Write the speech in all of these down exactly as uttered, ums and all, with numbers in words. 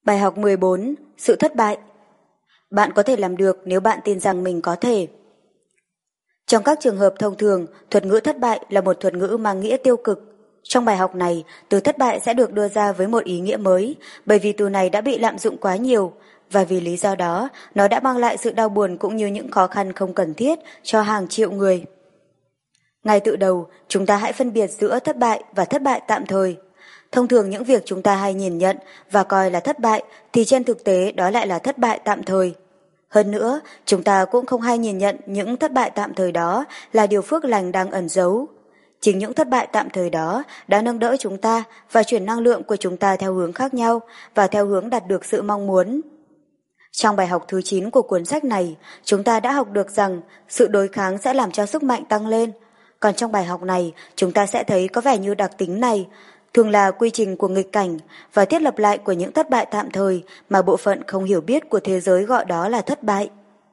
Bài học mười bốn. Sự thất bại. Bạn có thể làm được nếu bạn tin rằng mình có thể. Trong các trường hợp thông thường, thuật ngữ thất bại là một thuật ngữ mang nghĩa tiêu cực. Trong bài học này, từ thất bại sẽ được đưa ra với một ý nghĩa mới, bởi vì từ này đã bị lạm dụng quá nhiều, và vì lý do đó, nó đã mang lại sự đau buồn cũng như những khó khăn không cần thiết cho hàng triệu người. Ngay từ đầu, chúng ta hãy phân biệt giữa thất bại và thất bại tạm thời. Thông thường những việc chúng ta hay nhìn nhận và coi là thất bại thì trên thực tế đó lại là thất bại tạm thời. Hơn nữa, chúng ta cũng không hay nhìn nhận những thất bại tạm thời đó là điều phước lành đang ẩn giấu. Chính những thất bại tạm thời đó đã nâng đỡ chúng ta và chuyển năng lượng của chúng ta theo hướng khác nhau và theo hướng đạt được sự mong muốn. Trong bài học thứ chín của cuốn sách này, chúng ta đã học được rằng sự đối kháng sẽ làm cho sức mạnh tăng lên. Còn trong bài học này, chúng ta sẽ thấy có vẻ như đặc tính này thường là quy trình của nghịch cảnh và thiết lập lại của những thất bại tạm thời mà bộ phận không hiểu biết của thế giới gọi đó là thất bại.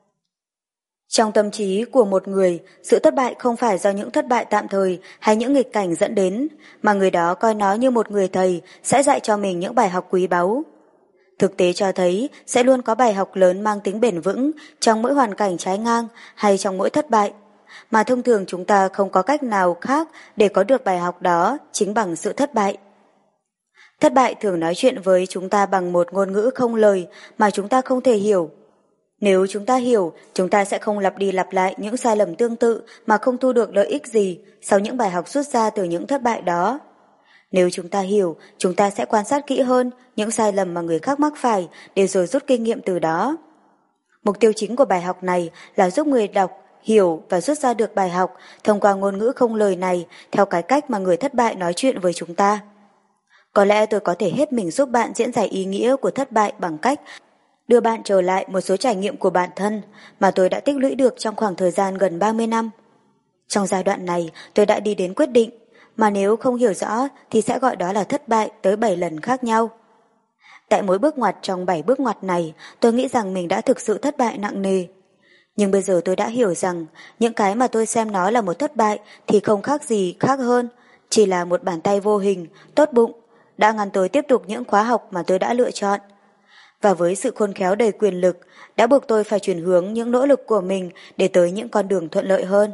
Trong tâm trí của một người, sự thất bại không phải do những thất bại tạm thời hay những nghịch cảnh dẫn đến, mà người đó coi nó như một người thầy sẽ dạy cho mình những bài học quý báu. Thực tế cho thấy sẽ luôn có bài học lớn mang tính bền vững trong mỗi hoàn cảnh trái ngang hay trong mỗi thất bại, mà thông thường chúng ta không có cách nào khác để có được bài học đó chính bằng sự thất bại. Thất bại thường nói chuyện với chúng ta bằng một ngôn ngữ không lời mà chúng ta không thể hiểu. Nếu chúng ta hiểu, chúng ta sẽ không lặp đi lặp lại những sai lầm tương tự mà không thu được lợi ích gì sau những bài học rút ra từ những thất bại đó. Nếu chúng ta hiểu, chúng ta sẽ quan sát kỹ hơn những sai lầm mà người khác mắc phải để rồi rút kinh nghiệm từ đó. Mục tiêu chính của bài học này là giúp người đọc hiểu và rút ra được bài học thông qua ngôn ngữ không lời này theo cái cách mà người thất bại nói chuyện với chúng ta. Có lẽ tôi có thể hết mình giúp bạn diễn giải ý nghĩa của thất bại bằng cách đưa bạn trở lại một số trải nghiệm của bản thân mà tôi đã tích lũy được trong khoảng thời gian gần ba mươi năm. Trong giai đoạn này, tôi đã đi đến quyết định, mà nếu không hiểu rõ thì sẽ gọi đó là thất bại tới bảy lần khác nhau. Tại mỗi bước ngoặt trong bảy bước ngoặt này, tôi nghĩ rằng mình đã thực sự thất bại nặng nề. Nhưng bây giờ tôi đã hiểu rằng những cái mà tôi xem nó là một thất bại thì không khác gì khác hơn, chỉ là một bàn tay vô hình, tốt bụng, đã ngăn tôi tiếp tục những khóa học mà tôi đã lựa chọn. Và với sự khôn khéo đầy quyền lực, đã buộc tôi phải chuyển hướng những nỗ lực của mình để tới những con đường thuận lợi hơn.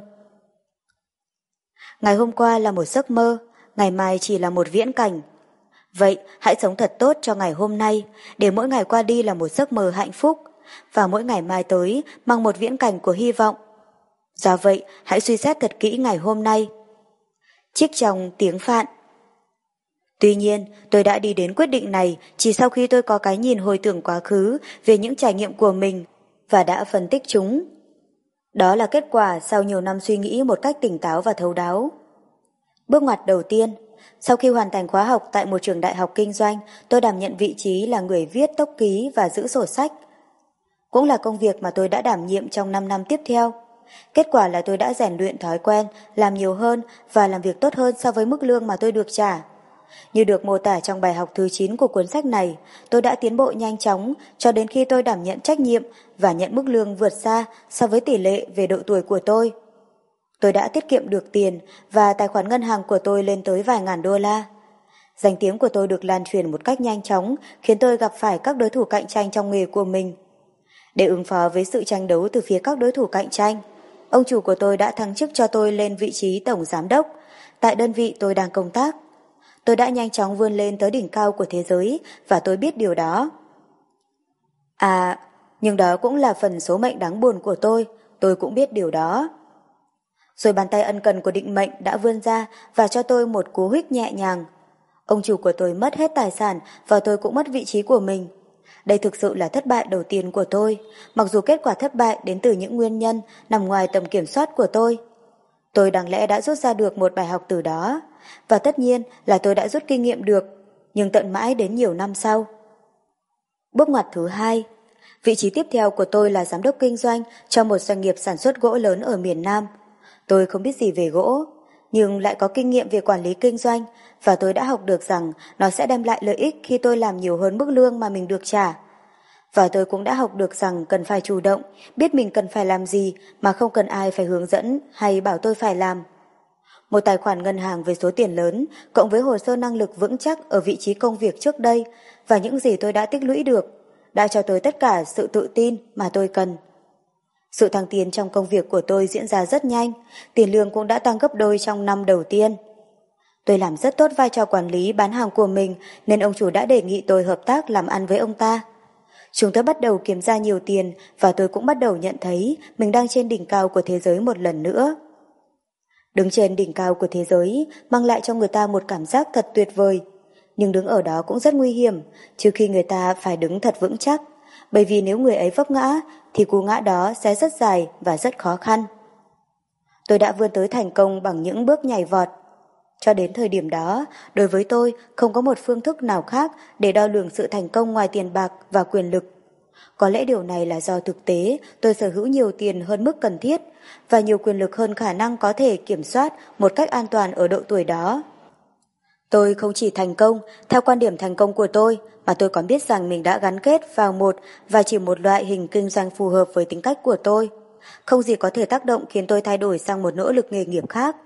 Ngày hôm qua là một giấc mơ, ngày mai chỉ là một viễn cảnh. Vậy hãy sống thật tốt cho ngày hôm nay, để mỗi ngày qua đi là một giấc mơ hạnh phúc, và mỗi ngày mai tới mang một viễn cảnh của hy vọng. Do vậy, hãy suy xét thật kỹ ngày hôm nay. Trích trong tiếng Phạn. Tuy nhiên, tôi đã đi đến quyết định này chỉ sau khi tôi có cái nhìn hồi tưởng quá khứ về những trải nghiệm của mình và đã phân tích chúng. Đó là kết quả sau nhiều năm suy nghĩ một cách tỉnh táo và thấu đáo. Bước ngoặt đầu tiên, sau khi hoàn thành khóa học tại một trường đại học kinh doanh, tôi đảm nhận vị trí là người viết tốc ký và giữ sổ sách. Cũng là công việc mà tôi đã đảm nhiệm trong năm năm tiếp theo. Kết quả là tôi đã rèn luyện thói quen, làm nhiều hơn và làm việc tốt hơn so với mức lương mà tôi được trả. Như được mô tả trong bài học thứ chín của cuốn sách này, tôi đã tiến bộ nhanh chóng cho đến khi tôi đảm nhận trách nhiệm và nhận mức lương vượt xa so với tỷ lệ về độ tuổi của tôi. Tôi đã tiết kiệm được tiền và tài khoản ngân hàng của tôi lên tới vài ngàn đô la. Danh tiếng của tôi được lan truyền một cách nhanh chóng, khiến tôi gặp phải các đối thủ cạnh tranh trong nghề của mình. Để ứng phó với sự tranh đấu từ phía các đối thủ cạnh tranh, ông chủ của tôi đã thăng chức cho tôi lên vị trí tổng giám đốc tại đơn vị tôi đang công tác. Tôi đã nhanh chóng vươn lên tới đỉnh cao của thế giới và tôi biết điều đó. À, nhưng đó cũng là phần số mệnh đáng buồn của tôi, tôi cũng biết điều đó. Rồi bàn tay ân cần của định mệnh đã vươn ra và cho tôi một cú huých nhẹ nhàng. Ông chủ của tôi mất hết tài sản và tôi cũng mất vị trí của mình. Đây thực sự là thất bại đầu tiên của tôi, mặc dù kết quả thất bại đến từ những nguyên nhân nằm ngoài tầm kiểm soát của tôi. Tôi đáng lẽ đã rút ra được một bài học từ đó, và tất nhiên là tôi đã rút kinh nghiệm được, nhưng tận mãi đến nhiều năm sau. Bước ngoặt thứ hai, vị trí tiếp theo của tôi là giám đốc kinh doanh cho một doanh nghiệp sản xuất gỗ lớn ở miền Nam. Tôi không biết gì về gỗ, nhưng lại có kinh nghiệm về quản lý kinh doanh, và tôi đã học được rằng nó sẽ đem lại lợi ích khi tôi làm nhiều hơn mức lương mà mình được trả. Và tôi cũng đã học được rằng cần phải chủ động, biết mình cần phải làm gì mà không cần ai phải hướng dẫn hay bảo tôi phải làm. Một tài khoản ngân hàng với số tiền lớn, cộng với hồ sơ năng lực vững chắc ở vị trí công việc trước đây, và những gì tôi đã tích lũy được đã cho tôi tất cả sự tự tin mà tôi cần. Sự thăng tiến trong công việc của tôi diễn ra rất nhanh, tiền lương cũng đã tăng gấp đôi trong năm đầu tiên. Tôi làm rất tốt vai trò quản lý bán hàng của mình nên ông chủ đã đề nghị tôi hợp tác làm ăn với ông ta. Chúng tôi bắt đầu kiếm ra nhiều tiền và tôi cũng bắt đầu nhận thấy mình đang trên đỉnh cao của thế giới một lần nữa. Đứng trên đỉnh cao của thế giới mang lại cho người ta một cảm giác thật tuyệt vời. Nhưng đứng ở đó cũng rất nguy hiểm, trừ khi người ta phải đứng thật vững chắc, bởi vì nếu người ấy vấp ngã thì cú ngã đó sẽ rất dài và rất khó khăn. Tôi đã vươn tới thành công bằng những bước nhảy vọt. Cho đến thời điểm đó, đối với tôi không có một phương thức nào khác để đo lường sự thành công ngoài tiền bạc và quyền lực. Có lẽ điều này là do thực tế tôi sở hữu nhiều tiền hơn mức cần thiết và nhiều quyền lực hơn khả năng có thể kiểm soát một cách an toàn ở độ tuổi đó. Tôi không chỉ thành công theo quan điểm thành công của tôi, mà tôi còn biết rằng mình đã gắn kết vào một và chỉ một loại hình kinh doanh phù hợp với tính cách của tôi. Không gì có thể tác động khiến tôi thay đổi sang một nỗ lực nghề nghiệp khác.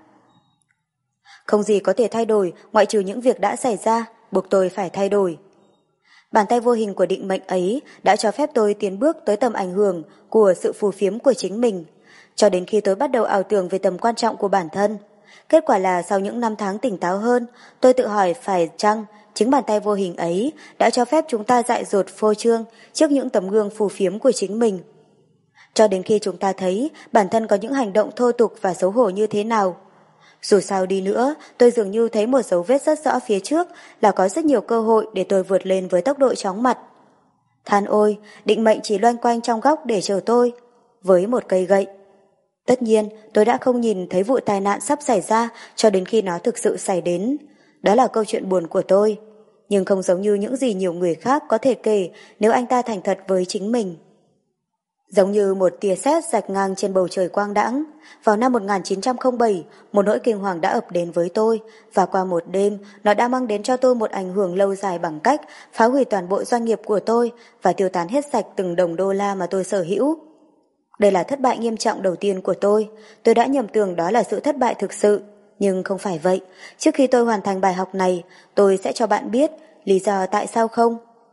Không gì có thể thay đổi ngoại trừ những việc đã xảy ra, buộc tôi phải thay đổi. Bàn tay vô hình của định mệnh ấy đã cho phép tôi tiến bước tới tầm ảnh hưởng của sự phù phiếm của chính mình, cho đến khi tôi bắt đầu ảo tưởng về tầm quan trọng của bản thân. Kết quả là sau những năm tháng tỉnh táo hơn, tôi tự hỏi phải chăng chính bàn tay vô hình ấy đã cho phép chúng ta dại dột phô trương trước những tấm gương phù phiếm của chính mình. Cho đến khi chúng ta thấy bản thân có những hành động thô tục và xấu hổ như thế nào. Dù sao đi nữa, tôi dường như thấy một dấu vết rất rõ phía trước là có rất nhiều cơ hội để tôi vượt lên với tốc độ chóng mặt. Than ôi, định mệnh chỉ loanh quanh trong góc để chờ tôi, với một cây gậy. Tất nhiên, tôi đã không nhìn thấy vụ tai nạn sắp xảy ra cho đến khi nó thực sự xảy đến. Đó là câu chuyện buồn của tôi, nhưng không giống như những gì nhiều người khác có thể kể nếu anh ta thành thật với chính mình. Giống như một tia sét rạch ngang trên bầu trời quang đãng, vào năm một nghìn chín trăm lẻ bảy, một nỗi kinh hoàng đã ập đến với tôi, và qua một đêm, nó đã mang đến cho tôi một ảnh hưởng lâu dài bằng cách phá hủy toàn bộ doanh nghiệp của tôi và tiêu tán hết sạch từng đồng đô la mà tôi sở hữu. Đây là thất bại nghiêm trọng đầu tiên của tôi. Tôi đã nhầm tưởng đó là sự thất bại thực sự, nhưng không phải vậy. Trước khi tôi hoàn thành bài học này, tôi sẽ cho bạn biết lý do tại sao không.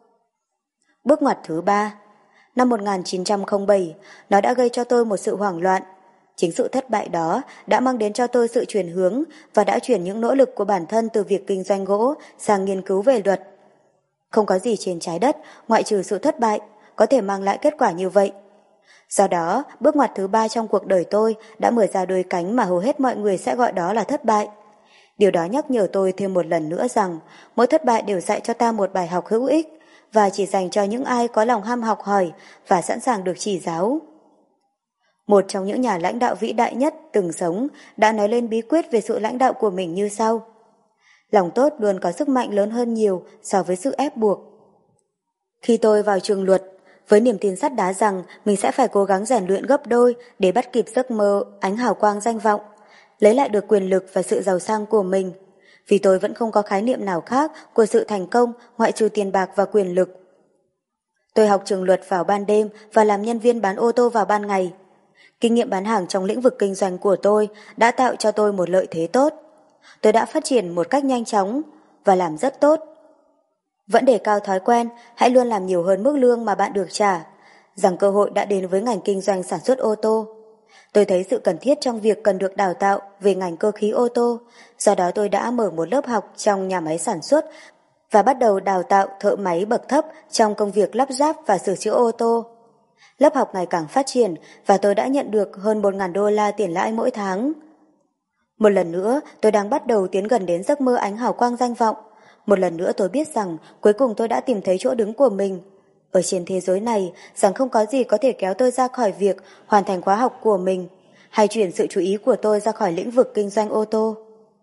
Bước ngoặt thứ ba. Năm một nghìn chín trăm lẻ bảy, nó đã gây cho tôi một sự hoảng loạn. Chính sự thất bại đó đã mang đến cho tôi sự chuyển hướng và đã chuyển những nỗ lực của bản thân từ việc kinh doanh gỗ sang nghiên cứu về luật. Không có gì trên trái đất, ngoại trừ sự thất bại, có thể mang lại kết quả như vậy. Do đó, bước ngoặt thứ ba trong cuộc đời tôi đã mở ra đôi cánh mà hầu hết mọi người sẽ gọi đó là thất bại. Điều đó nhắc nhở tôi thêm một lần nữa rằng mỗi thất bại đều dạy cho ta một bài học hữu ích và chỉ dành cho những ai có lòng ham học hỏi và sẵn sàng được chỉ giáo. Một trong những nhà lãnh đạo vĩ đại nhất từng sống đã nói lên bí quyết về sự lãnh đạo của mình như sau. Lòng tốt luôn có sức mạnh lớn hơn nhiều so với sự ép buộc. Khi tôi vào trường luật, với niềm tin sắt đá rằng mình sẽ phải cố gắng rèn luyện gấp đôi để bắt kịp giấc mơ ánh hào quang danh vọng, lấy lại được quyền lực và sự giàu sang của mình, vì tôi vẫn không có khái niệm nào khác của sự thành công ngoại trừ tiền bạc và quyền lực. Tôi học trường luật vào ban đêm và làm nhân viên bán ô tô vào ban ngày. Kinh nghiệm bán hàng trong lĩnh vực kinh doanh của tôi đã tạo cho tôi một lợi thế tốt. Tôi đã phát triển một cách nhanh chóng và làm rất tốt. Vẫn đề cao thói quen, hãy luôn làm nhiều hơn mức lương mà bạn được trả, rằng cơ hội đã đến với ngành kinh doanh sản xuất ô tô. Tôi thấy sự cần thiết trong việc cần được đào tạo về ngành cơ khí ô tô, do đó tôi đã mở một lớp học trong nhà máy sản xuất và bắt đầu đào tạo thợ máy bậc thấp trong công việc lắp ráp và sửa chữa ô tô. Lớp học ngày càng phát triển và tôi đã nhận được hơn một nghìn đô la tiền lãi mỗi tháng. Một lần nữa, tôi đang bắt đầu tiến gần đến giấc mơ ánh hào quang danh vọng. Một lần nữa tôi biết rằng cuối cùng tôi đã tìm thấy chỗ đứng của mình ở trên thế giới này, rằng không có gì có thể kéo tôi ra khỏi việc hoàn thành khóa học của mình hay chuyển sự chú ý của tôi ra khỏi lĩnh vực kinh doanh ô tô.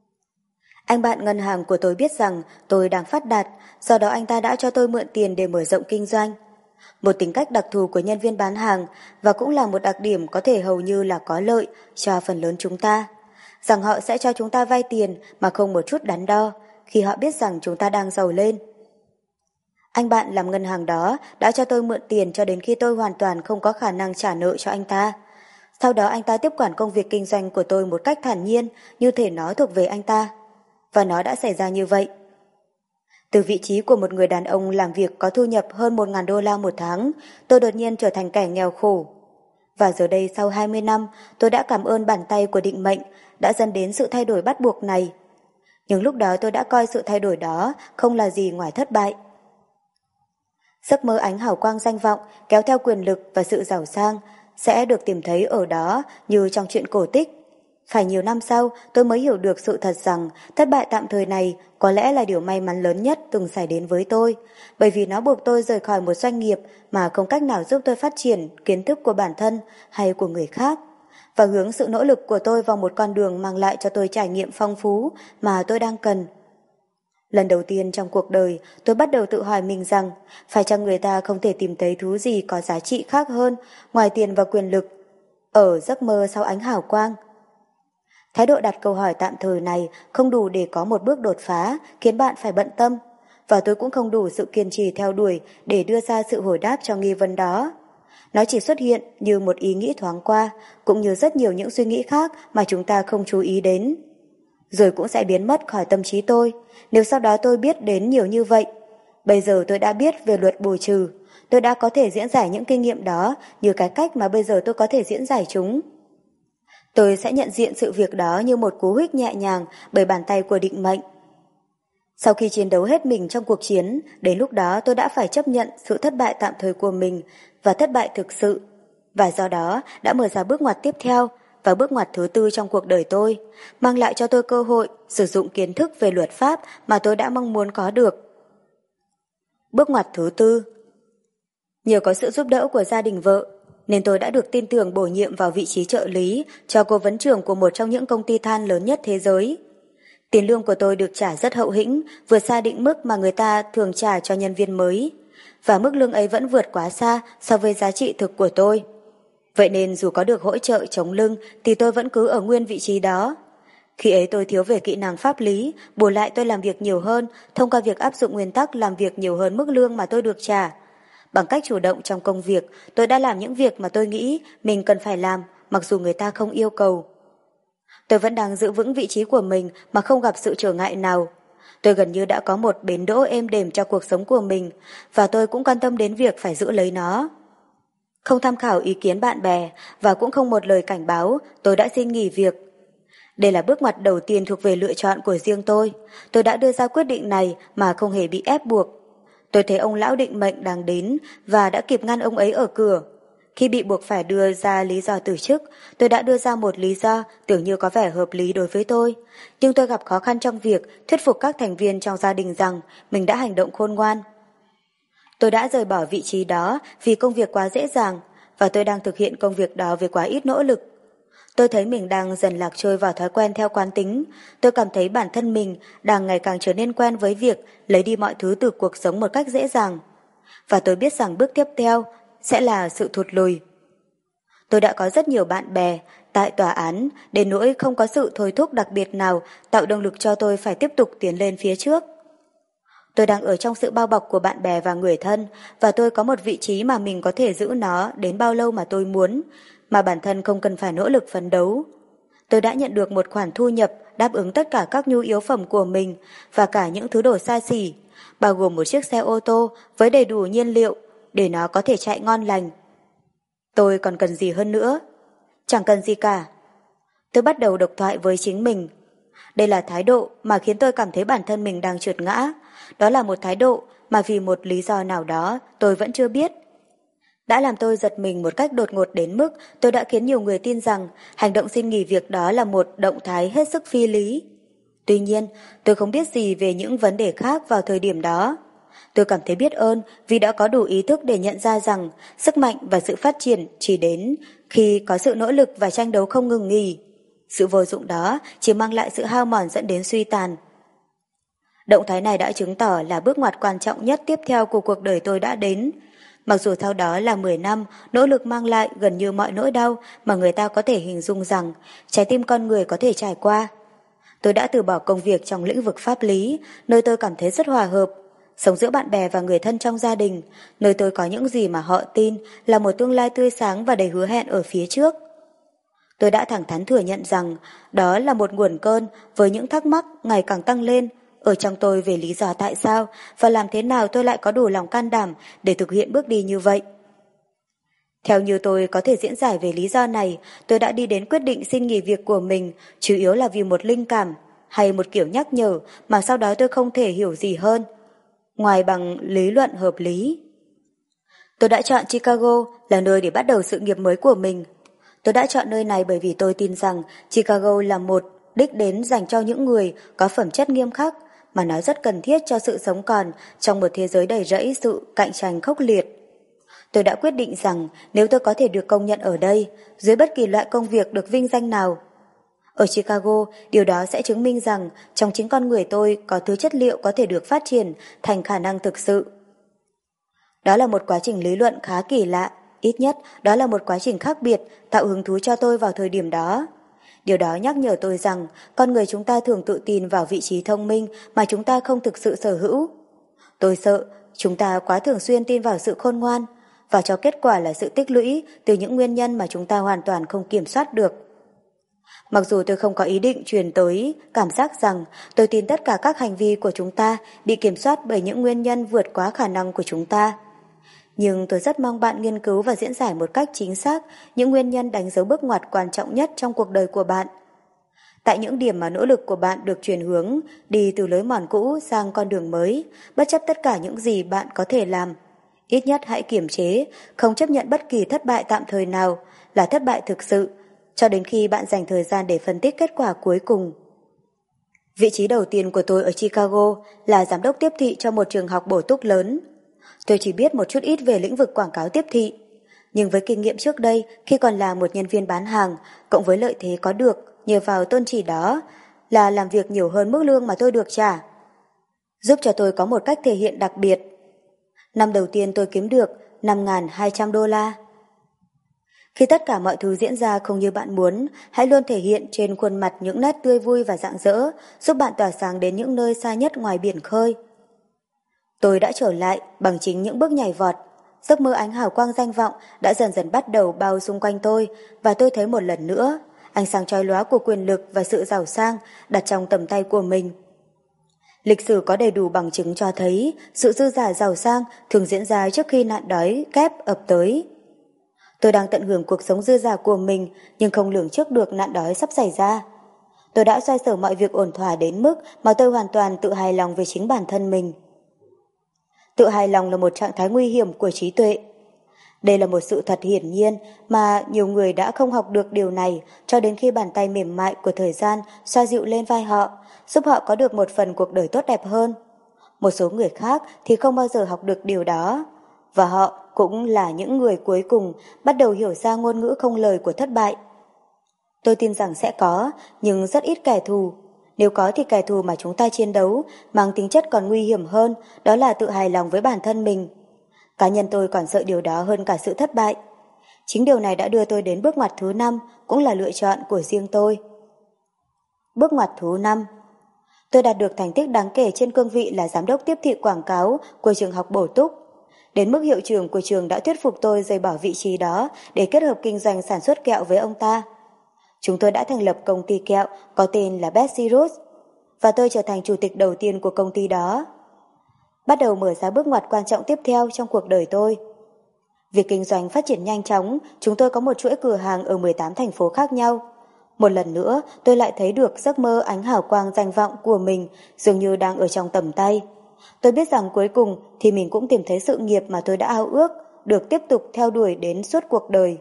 Anh bạn ngân hàng của tôi biết rằng tôi đang phát đạt, do đó anh ta đã cho tôi mượn tiền để mở rộng kinh doanh. Một tính cách đặc thù của nhân viên bán hàng và cũng là một đặc điểm có thể hầu như là có lợi cho phần lớn chúng ta, rằng họ sẽ cho chúng ta vay tiền mà không một chút đắn đo khi họ biết rằng chúng ta đang giàu lên. Anh bạn làm ngân hàng đó đã cho tôi mượn tiền cho đến khi tôi hoàn toàn không có khả năng trả nợ cho anh ta. Sau đó anh ta tiếp quản công việc kinh doanh của tôi một cách thản nhiên, như thể nó thuộc về anh ta. Và nó đã xảy ra như vậy. Từ vị trí của một người đàn ông làm việc có thu nhập hơn một nghìn đô la một tháng, tôi đột nhiên trở thành kẻ nghèo khổ. Và giờ đây sau hai mươi năm, tôi đã cảm ơn bàn tay của định mệnh đã dẫn đến sự thay đổi bắt buộc này. Nhưng lúc đó tôi đã coi sự thay đổi đó không là gì ngoài thất bại. Giấc mơ ánh hào quang danh vọng kéo theo quyền lực và sự giàu sang sẽ được tìm thấy ở đó như trong truyện cổ tích. Phải nhiều năm sau tôi mới hiểu được sự thật rằng thất bại tạm thời này có lẽ là điều may mắn lớn nhất từng xảy đến với tôi, bởi vì nó buộc tôi rời khỏi một doanh nghiệp mà không cách nào giúp tôi phát triển kiến thức của bản thân hay của người khác, và hướng sự nỗ lực của tôi vào một con đường mang lại cho tôi trải nghiệm phong phú mà tôi đang cần. Lần đầu tiên trong cuộc đời, tôi bắt đầu tự hỏi mình rằng phải chăng người ta không thể tìm thấy thứ gì có giá trị khác hơn ngoài tiền và quyền lực ở giấc mơ sau ánh hào quang. Thái độ đặt câu hỏi tạm thời này không đủ để có một bước đột phá khiến bạn phải bận tâm, và tôi cũng không đủ sự kiên trì theo đuổi để đưa ra sự hồi đáp cho nghi vấn đó. Nó chỉ xuất hiện như một ý nghĩ thoáng qua, cũng như rất nhiều những suy nghĩ khác mà chúng ta không chú ý đến. Rồi cũng sẽ biến mất khỏi tâm trí tôi, nếu sau đó tôi biết đến nhiều như vậy. Bây giờ tôi đã biết về luật bù trừ, tôi đã có thể diễn giải những kinh nghiệm đó như cái cách mà bây giờ tôi có thể diễn giải chúng. Tôi sẽ nhận diện sự việc đó như một cú huých nhẹ nhàng bởi bàn tay của định mệnh. Sau khi chiến đấu hết mình trong cuộc chiến, đến lúc đó tôi đã phải chấp nhận sự thất bại tạm thời của mình và thất bại thực sự, và do đó đã mở ra bước ngoặt tiếp theo và bước ngoặt thứ tư trong cuộc đời tôi, mang lại cho tôi cơ hội sử dụng kiến thức về luật pháp mà tôi đã mong muốn có được. Bước ngoặt thứ tư. Nhờ có sự giúp đỡ của gia đình vợ, nên tôi đã được tin tưởng bổ nhiệm vào vị trí trợ lý cho cố vấn trưởng của một trong những công ty than lớn nhất thế giới. Tiền lương của tôi được trả rất hậu hĩnh, vượt xa định mức mà người ta thường trả cho nhân viên mới, và mức lương ấy vẫn vượt quá xa so với giá trị thực của tôi. Vậy nên dù có được hỗ trợ chống lưng thì tôi vẫn cứ ở nguyên vị trí đó. Khi ấy tôi thiếu về kỹ năng pháp lý, bù lại tôi làm việc nhiều hơn thông qua việc áp dụng nguyên tắc làm việc nhiều hơn mức lương mà tôi được trả. Bằng cách chủ động trong công việc, tôi đã làm những việc mà tôi nghĩ mình cần phải làm, mặc dù người ta không yêu cầu. Tôi vẫn đang giữ vững vị trí của mình mà không gặp sự trở ngại nào. Tôi gần như đã có một bến đỗ êm đềm cho cuộc sống của mình, và tôi cũng quan tâm đến việc phải giữ lấy nó. Không tham khảo ý kiến bạn bè và cũng không một lời cảnh báo, tôi đã xin nghỉ việc. Đây là bước ngoặt đầu tiên thuộc về lựa chọn của riêng tôi. Tôi đã đưa ra quyết định này mà không hề bị ép buộc. Tôi thấy ông lão định mệnh đang đến và đã kịp ngăn ông ấy ở cửa. Khi bị buộc phải đưa ra lý do từ chức, tôi đã đưa ra một lý do tưởng như có vẻ hợp lý đối với tôi. Nhưng tôi gặp khó khăn trong việc thuyết phục các thành viên trong gia đình rằng mình đã hành động khôn ngoan. Tôi đã rời bỏ vị trí đó vì công việc quá dễ dàng, và tôi đang thực hiện công việc đó với quá ít nỗ lực. Tôi thấy mình đang dần lạc trôi vào thói quen theo quán tính. Tôi cảm thấy bản thân mình đang ngày càng trở nên quen với việc lấy đi mọi thứ từ cuộc sống một cách dễ dàng. Và tôi biết rằng bước tiếp theo sẽ là sự thụt lùi. Tôi đã có rất nhiều bạn bè tại tòa án, đến nỗi không có sự thôi thúc đặc biệt nào tạo động lực cho tôi phải tiếp tục tiến lên phía trước. Tôi đang ở trong sự bao bọc của bạn bè và người thân, và tôi có một vị trí mà mình có thể giữ nó đến bao lâu mà tôi muốn, mà bản thân không cần phải nỗ lực phấn đấu. Tôi đã nhận được một khoản thu nhập đáp ứng tất cả các nhu yếu phẩm của mình và cả những thứ đồ xa xỉ, bao gồm một chiếc xe ô tô với đầy đủ nhiên liệu để nó có thể chạy ngon lành. Tôi còn cần gì hơn nữa? Chẳng cần gì cả. Tôi bắt đầu độc thoại với chính mình. Đây là thái độ mà khiến tôi cảm thấy bản thân mình đang trượt ngã. Đó là một thái độ mà vì một lý do nào đó tôi vẫn chưa biết đã làm tôi giật mình một cách đột ngột đến mức tôi đã khiến nhiều người tin rằng hành động xin nghỉ việc đó là một động thái hết sức phi lý. Tuy nhiên, tôi không biết gì về những vấn đề khác vào thời điểm đó. Tôi cảm thấy biết ơn vì đã có đủ ý thức để nhận ra rằng sức mạnh và sự phát triển chỉ đến khi có sự nỗ lực và tranh đấu không ngừng nghỉ. Sự vô dụng đó chỉ mang lại sự hao mòn dẫn đến suy tàn. Động thái này đã chứng tỏ là bước ngoặt quan trọng nhất tiếp theo của cuộc đời tôi đã đến. Mặc dù sau đó là mười năm, nỗ lực mang lại gần như mọi nỗi đau mà người ta có thể hình dung rằng trái tim con người có thể trải qua. Tôi đã từ bỏ công việc trong lĩnh vực pháp lý, nơi tôi cảm thấy rất hòa hợp, sống giữa bạn bè và người thân trong gia đình, nơi tôi có những gì mà họ tin là một tương lai tươi sáng và đầy hứa hẹn ở phía trước. Tôi đã thẳng thắn thừa nhận rằng đó là một nguồn cơn với những thắc mắc ngày càng tăng lên ở trong tôi về lý do tại sao và làm thế nào tôi lại có đủ lòng can đảm để thực hiện bước đi như vậy. Theo như tôi có thể diễn giải về lý do này, tôi đã đi đến quyết định xin nghỉ việc của mình, chủ yếu là vì một linh cảm hay một kiểu nhắc nhở mà sau đó tôi không thể hiểu gì hơn, ngoài bằng lý luận hợp lý. Tôi đã chọn Chicago là nơi để bắt đầu sự nghiệp mới của mình. Tôi đã chọn nơi này bởi vì tôi tin rằng Chicago là một đích đến dành cho những người có phẩm chất nghiêm khắc, mà nó rất cần thiết cho sự sống còn trong một thế giới đầy rẫy sự cạnh tranh khốc liệt. Tôi đã quyết định rằng nếu tôi có thể được công nhận ở đây, dưới bất kỳ loại công việc được vinh danh nào, ở Chicago, điều đó sẽ chứng minh rằng trong chính con người tôi có thứ chất liệu có thể được phát triển thành khả năng thực sự. Đó là một quá trình lý luận khá kỳ lạ, ít nhất đó là một quá trình khác biệt tạo hứng thú cho tôi vào thời điểm đó. Điều đó nhắc nhở tôi rằng con người chúng ta thường tự tin vào vị trí thông minh mà chúng ta không thực sự sở hữu. Tôi sợ chúng ta quá thường xuyên tin vào sự khôn ngoan, và cho kết quả là sự tích lũy từ những nguyên nhân mà chúng ta hoàn toàn không kiểm soát được. Mặc dù tôi không có ý định truyền tới cảm giác rằng tôi tin tất cả các hành vi của chúng ta bị kiểm soát bởi những nguyên nhân vượt quá khả năng của chúng ta, nhưng tôi rất mong bạn nghiên cứu và diễn giải một cách chính xác những nguyên nhân đánh dấu bước ngoặt quan trọng nhất trong cuộc đời của bạn. Tại những điểm mà nỗ lực của bạn được chuyển hướng đi từ lối mòn cũ sang con đường mới, bất chấp tất cả những gì bạn có thể làm, ít nhất hãy kiềm chế, không chấp nhận bất kỳ thất bại tạm thời nào là thất bại thực sự, cho đến khi bạn dành thời gian để phân tích kết quả cuối cùng. Vị trí đầu tiên của tôi ở Chicago là giám đốc tiếp thị cho một trường học bổ túc lớn. Tôi chỉ biết một chút ít về lĩnh vực quảng cáo tiếp thị, nhưng với kinh nghiệm trước đây khi còn là một nhân viên bán hàng, cộng với lợi thế có được nhờ vào tôn chỉ đó là làm việc nhiều hơn mức lương mà tôi được trả, giúp cho tôi có một cách thể hiện đặc biệt. Năm đầu tiên tôi kiếm được năm nghìn hai trăm đô la. Khi tất cả mọi thứ diễn ra không như bạn muốn, hãy luôn thể hiện trên khuôn mặt những nét tươi vui và rạng rỡ, giúp bạn tỏa sáng đến những nơi xa nhất ngoài biển khơi. Tôi đã trở lại bằng chính những bước nhảy vọt. Giấc mơ ánh hào quang danh vọng đã dần dần bắt đầu bao xung quanh tôi, và tôi thấy một lần nữa ánh sáng chói lóa của quyền lực và sự giàu sang đặt trong tầm tay của mình. Lịch sử có đầy đủ bằng chứng cho thấy sự dư dả giàu sang thường diễn ra trước khi nạn đói kép ập tới. Tôi đang tận hưởng cuộc sống dư dả của mình, nhưng không lường trước được nạn đói sắp xảy ra. Tôi đã xoay sở mọi việc ổn thỏa đến mức mà tôi hoàn toàn tự hài lòng về chính bản thân mình. Tự hài lòng là một trạng thái nguy hiểm của trí tuệ. Đây là một sự thật hiển nhiên mà nhiều người đã không học được điều này cho đến khi bàn tay mềm mại của thời gian xoa dịu lên vai họ, giúp họ có được một phần cuộc đời tốt đẹp hơn. Một số người khác thì không bao giờ học được điều đó, và họ cũng là những người cuối cùng bắt đầu hiểu ra ngôn ngữ không lời của thất bại. Tôi tin rằng sẽ có, nhưng rất ít kẻ thù. Nếu có thì kẻ thù mà chúng ta chiến đấu mang tính chất còn nguy hiểm hơn, đó là tự hài lòng với bản thân mình. Cá nhân tôi còn sợ điều đó hơn cả sự thất bại. Chính điều này đã đưa tôi đến bước ngoặt thứ năm, cũng là lựa chọn của riêng tôi. Bước ngoặt thứ năm. Tôi đạt được thành tích đáng kể trên cương vị là giám đốc tiếp thị quảng cáo của trường học bổ túc. Đến mức hiệu trưởng của trường đã thuyết phục tôi rời bỏ vị trí đó để kết hợp kinh doanh sản xuất kẹo với ông ta. Chúng tôi đã thành lập công ty kẹo có tên là Betsy Roos, và tôi trở thành chủ tịch đầu tiên của công ty đó. Bắt đầu mở ra bước ngoặt quan trọng tiếp theo trong cuộc đời tôi. Việc kinh doanh phát triển nhanh chóng, chúng tôi có một chuỗi cửa hàng ở mười tám thành phố khác nhau. Một lần nữa, tôi lại thấy được giấc mơ ánh hào quang danh vọng của mình dường như đang ở trong tầm tay. Tôi biết rằng cuối cùng thì mình cũng tìm thấy sự nghiệp mà tôi đã ao ước, được tiếp tục theo đuổi đến suốt cuộc đời.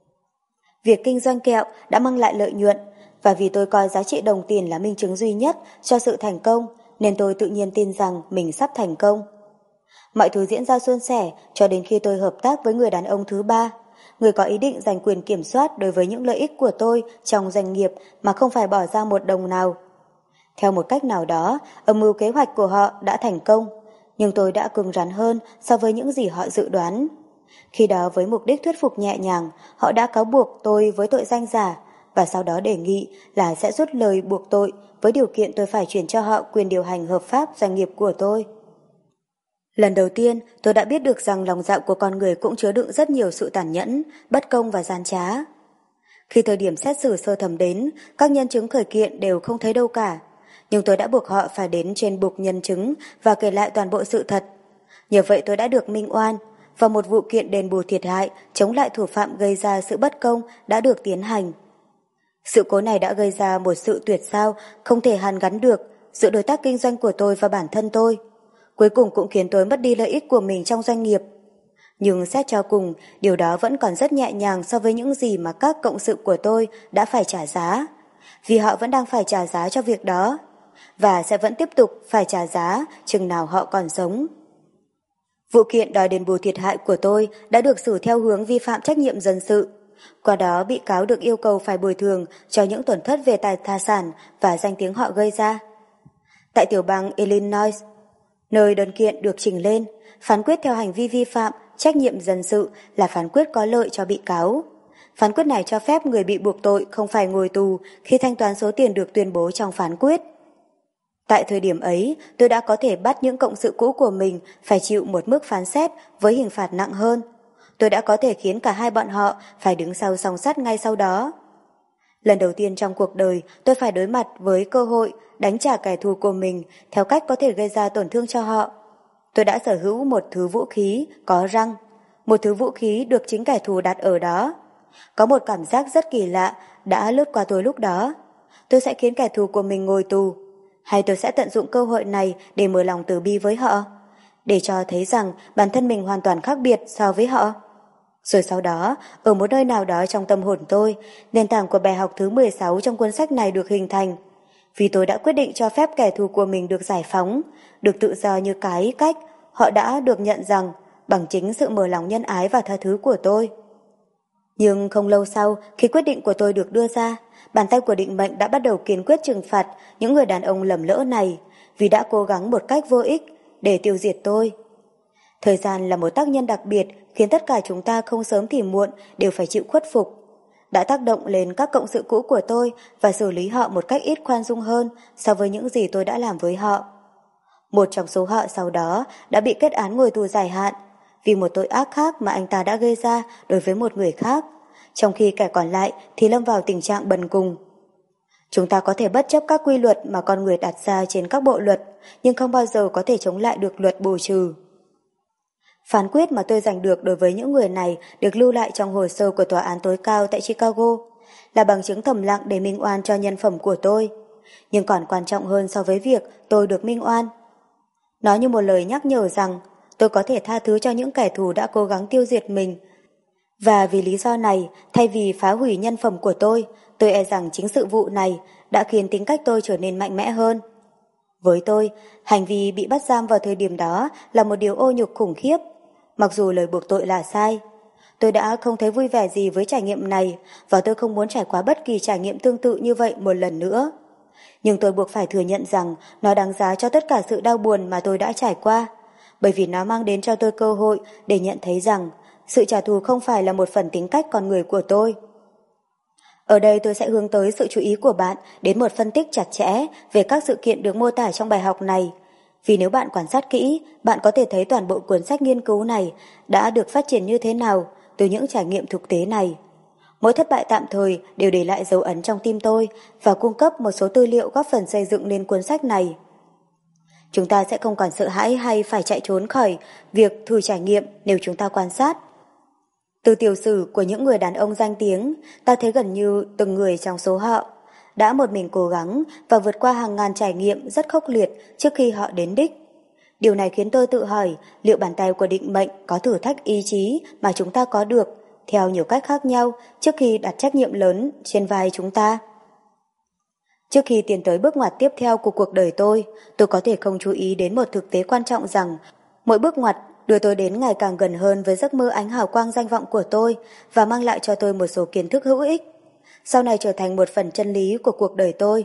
Việc kinh doanh kẹo đã mang lại lợi nhuận, và vì tôi coi giá trị đồng tiền là minh chứng duy nhất cho sự thành công, nên tôi tự nhiên tin rằng mình sắp thành công. Mọi thứ diễn ra suôn sẻ cho đến khi tôi hợp tác với người đàn ông thứ ba, người có ý định giành quyền kiểm soát đối với những lợi ích của tôi trong doanh nghiệp mà không phải bỏ ra một đồng nào. Theo một cách nào đó, âm mưu kế hoạch của họ đã thành công, nhưng tôi đã cứng rắn hơn so với những gì họ dự đoán. Khi đó với mục đích thuyết phục nhẹ nhàng, họ đã cáo buộc tôi với tội danh giả, và sau đó đề nghị là sẽ rút lời buộc tội với điều kiện tôi phải chuyển cho họ quyền điều hành hợp pháp doanh nghiệp của tôi. Lần đầu tiên, tôi đã biết được rằng lòng dạ của con người cũng chứa đựng rất nhiều sự tàn nhẫn, bất công và gian trá. Khi thời điểm xét xử sơ thẩm đến, các nhân chứng khởi kiện đều không thấy đâu cả. nhưng tôi đã buộc họ phải đến trên bục nhân chứng và kể lại toàn bộ sự thật. Nhờ vậy tôi đã được minh oan, và một vụ kiện đền bù thiệt hại chống lại thủ phạm gây ra sự bất công đã được tiến hành. Sự cố này đã gây ra một sự tuyệt giao không thể hàn gắn được giữa đối tác kinh doanh của tôi và bản thân tôi. Cuối cùng cũng khiến tôi mất đi lợi ích của mình trong doanh nghiệp. Nhưng xét cho cùng, điều đó vẫn còn rất nhẹ nhàng so với những gì mà các cộng sự của tôi đã phải trả giá. Vì họ vẫn đang phải trả giá cho việc đó, và sẽ vẫn tiếp tục phải trả giá chừng nào họ còn sống. Vụ kiện đòi đền bù thiệt hại của tôi đã được xử theo hướng vi phạm trách nhiệm dân sự. Qua đó bị cáo được yêu cầu phải bồi thường cho những tổn thất về tài tài sản và danh tiếng họ gây ra. Tại tiểu bang Illinois, nơi đơn kiện được trình lên, phán quyết theo hành vi vi phạm trách nhiệm dân sự là phán quyết có lợi cho bị cáo. Phán quyết này cho phép người bị buộc tội không phải ngồi tù khi thanh toán số tiền được tuyên bố trong phán quyết. Tại thời điểm ấy, tôi đã có thể bắt những cộng sự cũ của mình phải chịu một mức phán xét với hình phạt nặng hơn. Tôi đã có thể khiến cả hai bọn họ phải đứng sau song sắt ngay sau đó. Lần đầu tiên trong cuộc đời, tôi phải đối mặt với cơ hội đánh trả kẻ thù của mình theo cách có thể gây ra tổn thương cho họ. Tôi đã sở hữu một thứ vũ khí có răng, một thứ vũ khí được chính kẻ thù đặt ở đó. Có một cảm giác rất kỳ lạ đã lướt qua tôi lúc đó. Tôi sẽ khiến kẻ thù của mình ngồi tù, hay tôi sẽ tận dụng cơ hội này để mở lòng từ bi với họ, để cho thấy rằng bản thân mình hoàn toàn khác biệt so với họ. Rồi sau đó, ở một nơi nào đó trong tâm hồn tôi, nền tảng của bài học thứ mười sáu trong cuốn sách này được hình thành. Vì tôi đã quyết định cho phép kẻ thù của mình được giải phóng, được tự do như cái cách họ đã được nhận rằng bằng chính sự mở lòng nhân ái và tha thứ của tôi. Nhưng không lâu sau, khi quyết định của tôi được đưa ra, bàn tay của định mệnh đã bắt đầu kiên quyết trừng phạt những người đàn ông lầm lỡ này vì đã cố gắng một cách vô ích để tiêu diệt tôi. Thời gian là một tác nhân đặc biệt khiến tất cả chúng ta không sớm thì muộn đều phải chịu khuất phục. Đã tác động lên các cộng sự cũ của tôi và xử lý họ một cách ít khoan dung hơn so với những gì tôi đã làm với họ. Một trong số họ sau đó đã bị kết án ngồi tù dài hạn vì một tội ác khác mà anh ta đã gây ra đối với một người khác, trong khi kẻ còn lại thì lâm vào tình trạng bần cùng. Chúng ta có thể bất chấp các quy luật mà con người đặt ra trên các bộ luật, nhưng không bao giờ có thể chống lại được luật bù trừ. Phán quyết mà tôi giành được đối với những người này được lưu lại trong hồ sơ của tòa án tối cao tại Chicago, là bằng chứng thầm lặng để minh oan cho nhân phẩm của tôi, nhưng còn quan trọng hơn so với việc tôi được minh oan. Nó như một lời nhắc nhở rằng tôi có thể tha thứ cho những kẻ thù đã cố gắng tiêu diệt mình. Và vì lý do này, thay vì phá hủy nhân phẩm của tôi, tôi e rằng chính sự vụ này đã khiến tính cách tôi trở nên mạnh mẽ hơn. Với tôi, hành vi bị bắt giam vào thời điểm đó là một điều ô nhục khủng khiếp, mặc dù lời buộc tội là sai. Tôi đã không thấy vui vẻ gì với trải nghiệm này, và tôi không muốn trải qua bất kỳ trải nghiệm tương tự như vậy một lần nữa. Nhưng tôi buộc phải thừa nhận rằng nó đáng giá cho tất cả sự đau buồn mà tôi đã trải qua, bởi vì nó mang đến cho tôi cơ hội để nhận thấy rằng sự trả thù không phải là một phần tính cách con người của tôi. Ở đây tôi sẽ hướng tới sự chú ý của bạn đến một phân tích chặt chẽ về các sự kiện được mô tả trong bài học này, vì nếu bạn quan sát kỹ, bạn có thể thấy toàn bộ cuốn sách nghiên cứu này đã được phát triển như thế nào từ những trải nghiệm thực tế này. Mỗi thất bại tạm thời đều để lại dấu ấn trong tim tôi và cung cấp một số tư liệu góp phần xây dựng nên cuốn sách này. Chúng ta sẽ không còn sợ hãi hay phải chạy trốn khỏi việc thử trải nghiệm nếu chúng ta quan sát. Từ tiểu sử của những người đàn ông danh tiếng, ta thấy gần như từng người trong số họ đã một mình cố gắng và vượt qua hàng ngàn trải nghiệm rất khốc liệt trước khi họ đến đích. Điều này khiến tôi tự hỏi liệu bàn tay của định mệnh có thử thách ý chí mà chúng ta có được theo nhiều cách khác nhau trước khi đặt trách nhiệm lớn trên vai chúng ta. Trước khi tiến tới bước ngoặt tiếp theo của cuộc đời tôi, tôi có thể không chú ý đến một thực tế quan trọng rằng mỗi bước ngoặt đưa tôi đến ngày càng gần hơn với giấc mơ ánh hào quang danh vọng của tôi và mang lại cho tôi một số kiến thức hữu ích, sau này trở thành một phần chân lý của cuộc đời tôi.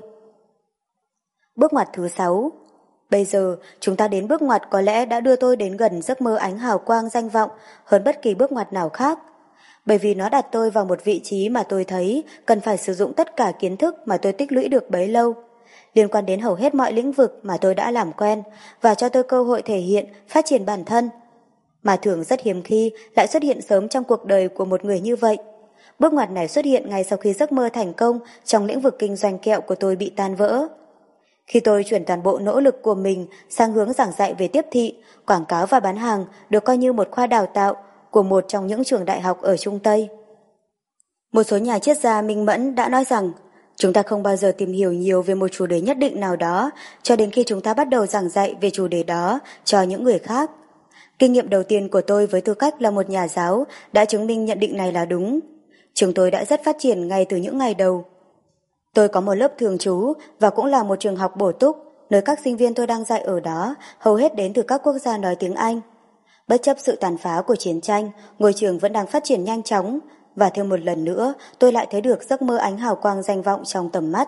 Bước ngoặt thứ sáu. Bây giờ, chúng ta đến bước ngoặt có lẽ đã đưa tôi đến gần giấc mơ ánh hào quang danh vọng hơn bất kỳ bước ngoặt nào khác, bởi vì nó đặt tôi vào một vị trí mà tôi thấy cần phải sử dụng tất cả kiến thức mà tôi tích lũy được bấy lâu, liên quan đến hầu hết mọi lĩnh vực mà tôi đã làm quen, và cho tôi cơ hội thể hiện, phát triển bản thân, mà thường rất hiếm khi lại xuất hiện sớm trong cuộc đời của một người như vậy. Bước ngoặt này xuất hiện ngay sau khi giấc mơ thành công trong lĩnh vực kinh doanh kẹo của tôi bị tan vỡ. Khi tôi chuyển toàn bộ nỗ lực của mình sang hướng giảng dạy về tiếp thị, quảng cáo và bán hàng được coi như một khoa đào tạo của một trong những trường đại học ở Trung Tây. Một số nhà triết gia minh mẫn đã nói rằng chúng ta không bao giờ tìm hiểu nhiều về một chủ đề nhất định nào đó cho đến khi chúng ta bắt đầu giảng dạy về chủ đề đó cho những người khác. Kinh nghiệm đầu tiên của tôi với tư cách là một nhà giáo đã chứng minh nhận định này là đúng. Trường tôi đã rất phát triển ngay từ những ngày đầu. Tôi có một lớp thường trú và cũng là một trường học bổ túc, nơi các sinh viên tôi đang dạy ở đó hầu hết đến từ các quốc gia nói tiếng Anh. Bất chấp sự tàn phá của chiến tranh, ngôi trường vẫn đang phát triển nhanh chóng, và thêm một lần nữa tôi lại thấy được giấc mơ ánh hào quang danh vọng trong tầm mắt.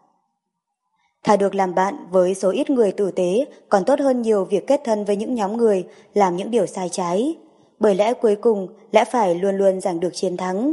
Thà được làm bạn với số ít người tử tế còn tốt hơn nhiều việc kết thân với những nhóm người làm những điều sai trái, bởi lẽ cuối cùng lẽ phải luôn luôn giành được chiến thắng.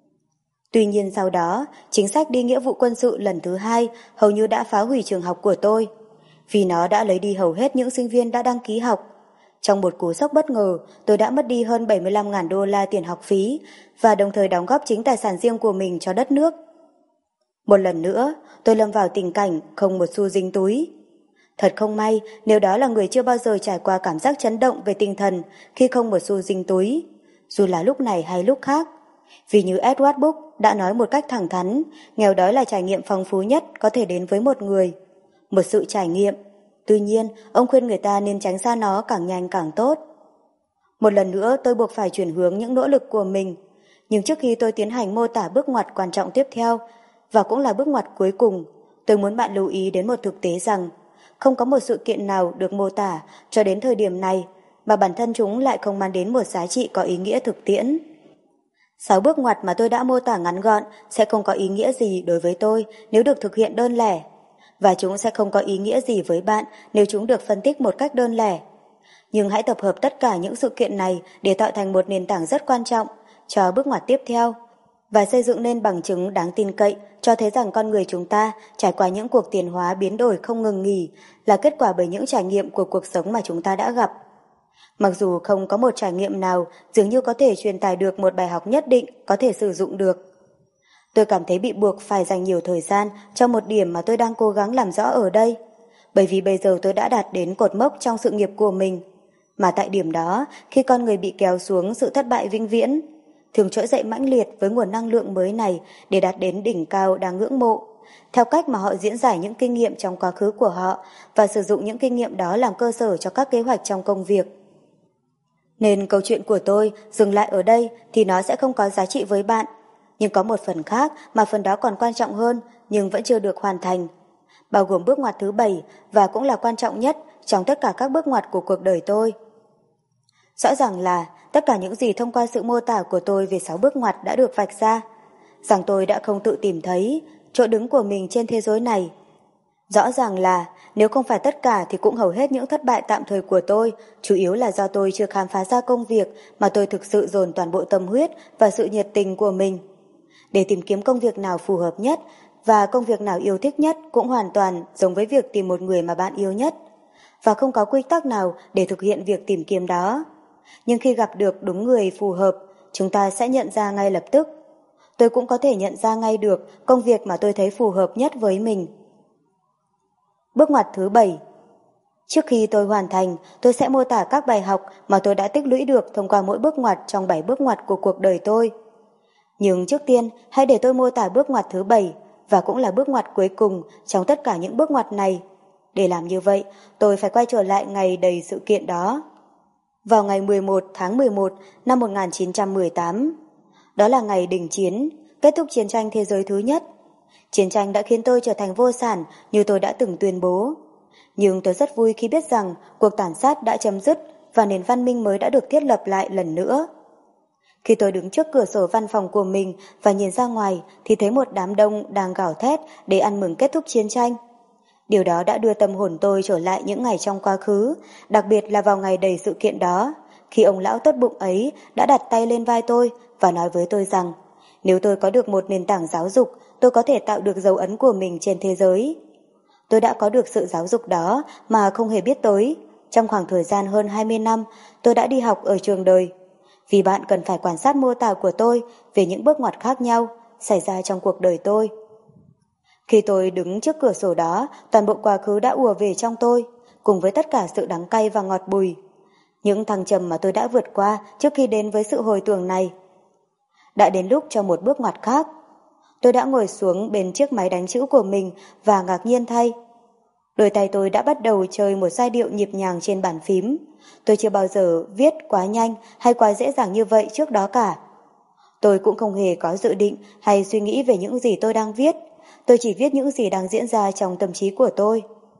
Tuy nhiên sau đó, chính sách đi nghĩa vụ quân sự lần thứ hai hầu như đã phá hủy trường học của tôi, vì nó đã lấy đi hầu hết những sinh viên đã đăng ký học. Trong một cú sốc bất ngờ, tôi đã mất đi hơn bảy mươi lăm nghìn đô la tiền học phí và đồng thời đóng góp chính tài sản riêng của mình cho đất nước. Một lần nữa, tôi lâm vào tình cảnh không một xu dính túi. Thật không may nếu đó là người chưa bao giờ trải qua cảm giác chấn động về tinh thần khi không một xu dính túi, dù là lúc này hay lúc khác. Vì như Edward Book đã nói một cách thẳng thắn, nghèo đói là trải nghiệm phong phú nhất có thể đến với một người. Một sự trải nghiệm. Tuy nhiên, ông khuyên người ta nên tránh xa nó càng nhanh càng tốt. Một lần nữa tôi buộc phải chuyển hướng những nỗ lực của mình. Nhưng trước khi tôi tiến hành mô tả bước ngoặt quan trọng tiếp theo, và cũng là bước ngoặt cuối cùng, tôi muốn bạn lưu ý đến một thực tế rằng không có một sự kiện nào được mô tả cho đến thời điểm này mà bản thân chúng lại không mang đến một giá trị có ý nghĩa thực tiễn. Sáu bước ngoặt mà tôi đã mô tả ngắn gọn sẽ không có ý nghĩa gì đối với tôi nếu được thực hiện đơn lẻ, và chúng sẽ không có ý nghĩa gì với bạn nếu chúng được phân tích một cách đơn lẻ. Nhưng hãy tập hợp tất cả những sự kiện này để tạo thành một nền tảng rất quan trọng cho bước ngoặt tiếp theo, và xây dựng nên bằng chứng đáng tin cậy cho thấy rằng con người chúng ta trải qua những cuộc tiến hóa biến đổi không ngừng nghỉ là kết quả bởi những trải nghiệm của cuộc sống mà chúng ta đã gặp. Mặc dù không có một trải nghiệm nào dường như có thể truyền tải được một bài học nhất định có thể sử dụng được. Tôi cảm thấy bị buộc phải dành nhiều thời gian cho một điểm mà tôi đang cố gắng làm rõ ở đây, bởi vì bây giờ tôi đã đạt đến cột mốc trong sự nghiệp của mình, mà tại điểm đó, khi con người bị kéo xuống sự thất bại vĩnh viễn, thường trỗi dậy mãnh liệt với nguồn năng lượng mới này để đạt đến đỉnh cao đáng ngưỡng mộ, theo cách mà họ diễn giải những kinh nghiệm trong quá khứ của họ và sử dụng những kinh nghiệm đó làm cơ sở cho các kế hoạch trong công việc. Nên câu chuyện của tôi dừng lại ở đây thì nó sẽ không có giá trị với bạn, nhưng có một phần khác mà phần đó còn quan trọng hơn nhưng vẫn chưa được hoàn thành, bao gồm bước ngoặt thứ bảy và cũng là quan trọng nhất trong tất cả các bước ngoặt của cuộc đời tôi. Rõ ràng là tất cả những gì thông qua sự mô tả của tôi về sáu bước ngoặt đã được vạch ra, rằng tôi đã không tự tìm thấy chỗ đứng của mình trên thế giới này. Rõ ràng là nếu không phải tất cả thì cũng hầu hết những thất bại tạm thời của tôi chủ yếu là do tôi chưa khám phá ra công việc mà tôi thực sự dồn toàn bộ tâm huyết và sự nhiệt tình của mình. Để tìm kiếm công việc nào phù hợp nhất và công việc nào yêu thích nhất cũng hoàn toàn giống với việc tìm một người mà bạn yêu nhất, và không có quy tắc nào để thực hiện việc tìm kiếm đó. Nhưng khi gặp được đúng người phù hợp, chúng ta sẽ nhận ra ngay lập tức. Tôi cũng có thể nhận ra ngay được công việc mà tôi thấy phù hợp nhất với mình. Bước ngoặt thứ bảy. Trước khi tôi hoàn thành, tôi sẽ mô tả các bài học mà tôi đã tích lũy được thông qua mỗi bước ngoặt trong bảy bước ngoặt của cuộc đời tôi. Nhưng trước tiên, hãy để tôi mô tả bước ngoặt thứ bảy, và cũng là bước ngoặt cuối cùng trong tất cả những bước ngoặt này. Để làm như vậy, tôi phải quay trở lại ngày đầy sự kiện đó. Vào ngày mười một tháng mười một năm một nghìn chín trăm mười tám, đó là ngày đình chiến, kết thúc chiến tranh thế giới thứ nhất. Chiến tranh đã khiến tôi trở thành vô sản như tôi đã từng tuyên bố. Nhưng tôi rất vui khi biết rằng cuộc tàn sát đã chấm dứt và nền văn minh mới đã được thiết lập lại lần nữa. Khi tôi đứng trước cửa sổ văn phòng của mình và nhìn ra ngoài thì thấy một đám đông đang gào thét để ăn mừng kết thúc chiến tranh. Điều đó đã đưa tâm hồn tôi trở lại những ngày trong quá khứ, đặc biệt là vào ngày đầy sự kiện đó, khi ông lão tốt bụng ấy đã đặt tay lên vai tôi và nói với tôi rằng nếu tôi có được một nền tảng giáo dục, tôi có thể tạo được dấu ấn của mình trên thế giới. Tôi đã có được sự giáo dục đó mà không hề biết tới. Trong khoảng thời gian hơn hai mươi năm, tôi đã đi học ở trường đời. Vì bạn cần phải quan sát mô tả của tôi về những bước ngoặt khác nhau xảy ra trong cuộc đời tôi. Khi tôi đứng trước cửa sổ đó, toàn bộ quá khứ đã ùa về trong tôi, cùng với tất cả sự đắng cay và ngọt bùi. Những thăng trầm mà tôi đã vượt qua trước khi đến với sự hồi tưởng này. Đã đến lúc cho một bước ngoặt khác. Tôi đã ngồi xuống bên chiếc máy đánh chữ của mình và ngạc nhiên thay. Đôi tay tôi đã bắt đầu chơi một giai điệu nhịp nhàng trên bàn phím. Tôi chưa bao giờ viết quá nhanh hay quá dễ dàng như vậy trước đó cả. Tôi cũng không hề có dự định hay suy nghĩ về những gì tôi đang viết. Tôi chỉ viết những gì đang diễn ra trong tâm trí của tôi.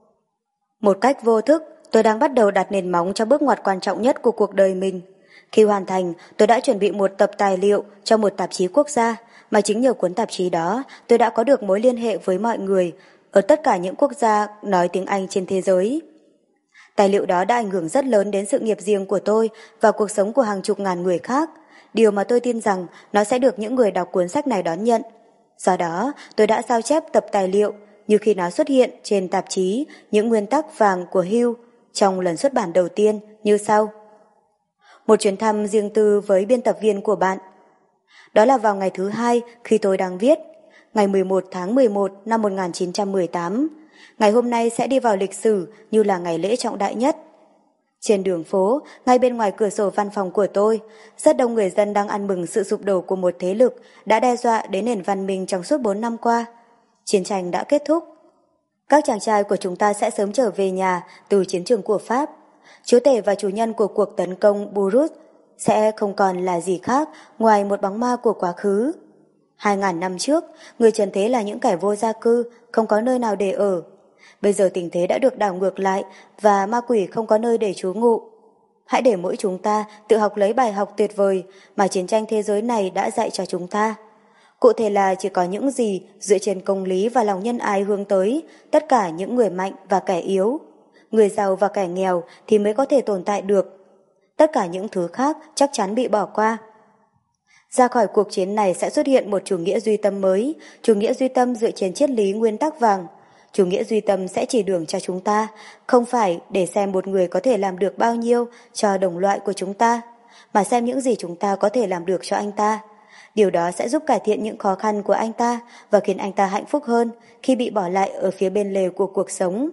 Một cách vô thức, tôi đang bắt đầu đặt nền móng cho bước ngoặt quan trọng nhất của cuộc đời mình. Khi hoàn thành, tôi đã chuẩn bị một tập tài liệu cho một tạp chí quốc gia, mà chính nhờ cuốn tạp chí đó, tôi đã có được mối liên hệ với mọi người ở tất cả những quốc gia nói tiếng Anh trên thế giới. Tài liệu đó đã ảnh hưởng rất lớn đến sự nghiệp riêng của tôi và cuộc sống của hàng chục ngàn người khác, điều mà tôi tin rằng nó sẽ được những người đọc cuốn sách này đón nhận. Do đó, tôi đã sao chép tập tài liệu như khi nó xuất hiện trên tạp chí Những nguyên tắc vàng của Hugh trong lần xuất bản đầu tiên như sau. Một chuyến thăm riêng tư với biên tập viên của bạn. Đó là vào ngày thứ hai khi tôi đang viết, ngày mười một tháng mười một năm một nghìn chín trăm mười tám. Ngày hôm nay sẽ đi vào lịch sử như là ngày lễ trọng đại nhất. Trên đường phố, ngay bên ngoài cửa sổ văn phòng của tôi, rất đông người dân đang ăn mừng sự sụp đổ của một thế lực đã đe dọa đến nền văn minh trong suốt bốn năm qua. Chiến tranh đã kết thúc. Các chàng trai của chúng ta sẽ sớm trở về nhà từ chiến trường của Pháp. Chúa tể và chủ nhân của cuộc tấn công Bruges sẽ không còn là gì khác ngoài một bóng ma của quá khứ. Hai ngàn năm trước, người trần thế là những kẻ vô gia cư, không có nơi nào để ở. Bây giờ tình thế đã được đảo ngược lại và ma quỷ không có nơi để trú ngụ. Hãy để mỗi chúng ta tự học lấy bài học tuyệt vời mà chiến tranh thế giới này đã dạy cho chúng ta. Cụ thể là chỉ có những gì dựa trên công lý và lòng nhân ái hướng tới tất cả những người mạnh và kẻ yếu, người giàu và kẻ nghèo thì mới có thể tồn tại được. Tất cả những thứ khác chắc chắn bị bỏ qua. Ra khỏi cuộc chiến này sẽ xuất hiện một chủ nghĩa duy tâm mới, chủ nghĩa duy tâm dựa trên triết lý nguyên tắc vàng. Chủ nghĩa duy tâm sẽ chỉ đường cho chúng ta, không phải để xem một người có thể làm được bao nhiêu cho đồng loại của chúng ta, mà xem những gì chúng ta có thể làm được cho anh ta. Điều đó sẽ giúp cải thiện những khó khăn của anh ta và khiến anh ta hạnh phúc hơn khi bị bỏ lại ở phía bên lề của cuộc sống.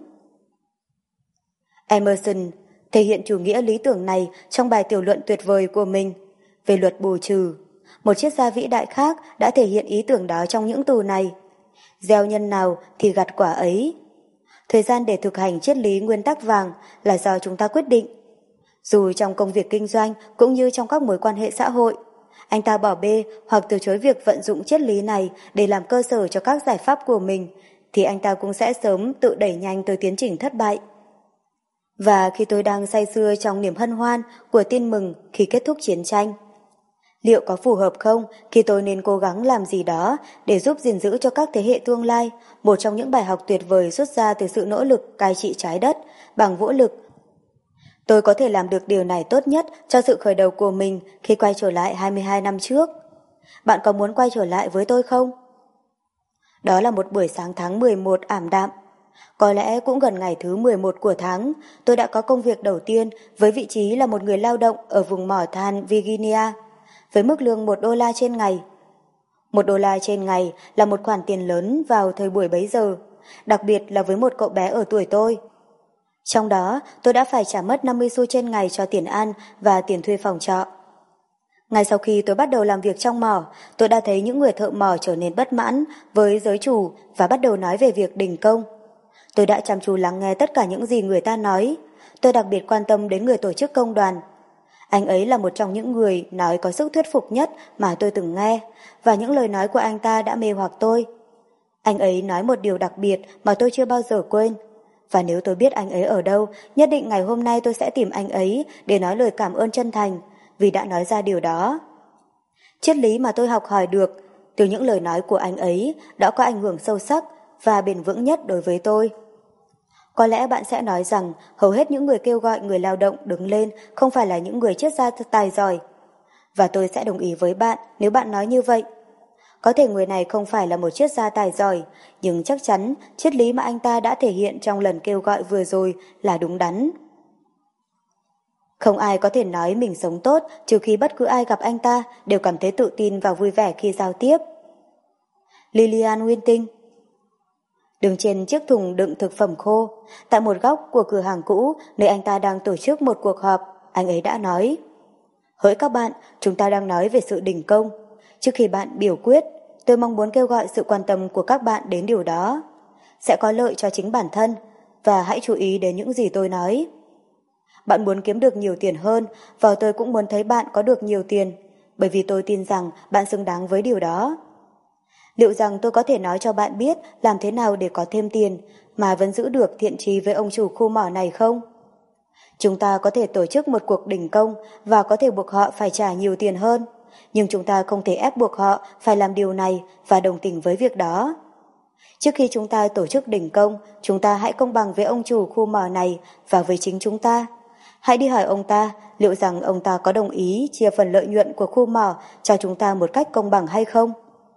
Emerson thể hiện chủ nghĩa lý tưởng này trong bài tiểu luận tuyệt vời của mình về luật bù trừ. Một triết gia vĩ đại khác đã thể hiện ý tưởng đó trong những từ này. Gieo nhân nào thì gặt quả ấy. Thời gian để thực hành triết lý nguyên tắc vàng là do chúng ta quyết định. Dù trong công việc kinh doanh cũng như trong các mối quan hệ xã hội, anh ta bỏ bê hoặc từ chối việc vận dụng triết lý này để làm cơ sở cho các giải pháp của mình, thì anh ta cũng sẽ sớm tự đẩy nhanh tới tiến trình thất bại. Và khi tôi đang say sưa trong niềm hân hoan của tin mừng khi kết thúc chiến tranh, liệu có phù hợp không khi tôi nên cố gắng làm gì đó để giúp gìn giữ cho các thế hệ tương lai một trong những bài học tuyệt vời xuất ra từ sự nỗ lực cai trị trái đất bằng vũ lực? Tôi có thể làm được điều này tốt nhất cho sự khởi đầu của mình khi quay trở lại hai mươi hai năm trước. Bạn có muốn quay trở lại với tôi không? Đó là một buổi sáng tháng mười một ảm đạm. Có lẽ cũng gần ngày thứ mười một của tháng, tôi đã có công việc đầu tiên với vị trí là một người lao động ở vùng mỏ than Virginia, với mức lương một đô la trên ngày. Một đô la trên ngày là một khoản tiền lớn vào thời buổi bấy giờ, đặc biệt là với một cậu bé ở tuổi tôi. Trong đó, tôi đã phải trả mất năm mươi xu trên ngày cho tiền ăn và tiền thuê phòng trọ. Ngay sau khi tôi bắt đầu làm việc trong mỏ, tôi đã thấy những người thợ mỏ trở nên bất mãn với giới chủ và bắt đầu nói về việc đình công. Tôi đã chăm chú lắng nghe tất cả những gì người ta nói. Tôi đặc biệt quan tâm đến người tổ chức công đoàn. Anh ấy là một trong những người nói có sức thuyết phục nhất mà tôi từng nghe, và những lời nói của anh ta đã mê hoặc tôi. Anh ấy nói một điều đặc biệt mà tôi chưa bao giờ quên. Và nếu tôi biết anh ấy ở đâu, nhất định ngày hôm nay tôi sẽ tìm anh ấy để nói lời cảm ơn chân thành vì đã nói ra điều đó. Triết lý mà tôi học hỏi được từ những lời nói của anh ấy đã có ảnh hưởng sâu sắc và bền vững nhất đối với tôi. Có lẽ bạn sẽ nói rằng hầu hết những người kêu gọi người lao động đứng lên không phải là những người triết gia tài giỏi. Và tôi sẽ đồng ý với bạn nếu bạn nói như vậy. Có thể người này không phải là một triết gia tài giỏi, nhưng chắc chắn triết lý mà anh ta đã thể hiện trong lần kêu gọi vừa rồi là đúng đắn. Không ai có thể nói mình sống tốt trừ khi bất cứ ai gặp anh ta đều cảm thấy tự tin và vui vẻ khi giao tiếp. Lillian Winting. Đứng trên chiếc thùng đựng thực phẩm khô, tại một góc của cửa hàng cũ nơi anh ta đang tổ chức một cuộc họp, anh ấy đã nói: Hỡi các bạn, chúng ta đang nói về sự đình công. Trước khi bạn biểu quyết, tôi mong muốn kêu gọi sự quan tâm của các bạn đến điều đó. Sẽ có lợi cho chính bản thân, và hãy chú ý đến những gì tôi nói. Bạn muốn kiếm được nhiều tiền hơn, và tôi cũng muốn thấy bạn có được nhiều tiền, bởi vì tôi tin rằng bạn xứng đáng với điều đó. Liệu rằng tôi có thể nói cho bạn biết làm thế nào để có thêm tiền mà vẫn giữ được thiện chí với ông chủ khu mỏ này không? Chúng ta có thể tổ chức một cuộc đình công và có thể buộc họ phải trả nhiều tiền hơn, nhưng chúng ta không thể ép buộc họ phải làm điều này và đồng tình với việc đó. Trước khi chúng ta tổ chức đình công, chúng ta hãy công bằng với ông chủ khu mỏ này và với chính chúng ta. Hãy đi hỏi ông ta liệu rằng ông ta có đồng ý chia phần lợi nhuận của khu mỏ cho chúng ta một cách công bằng hay không.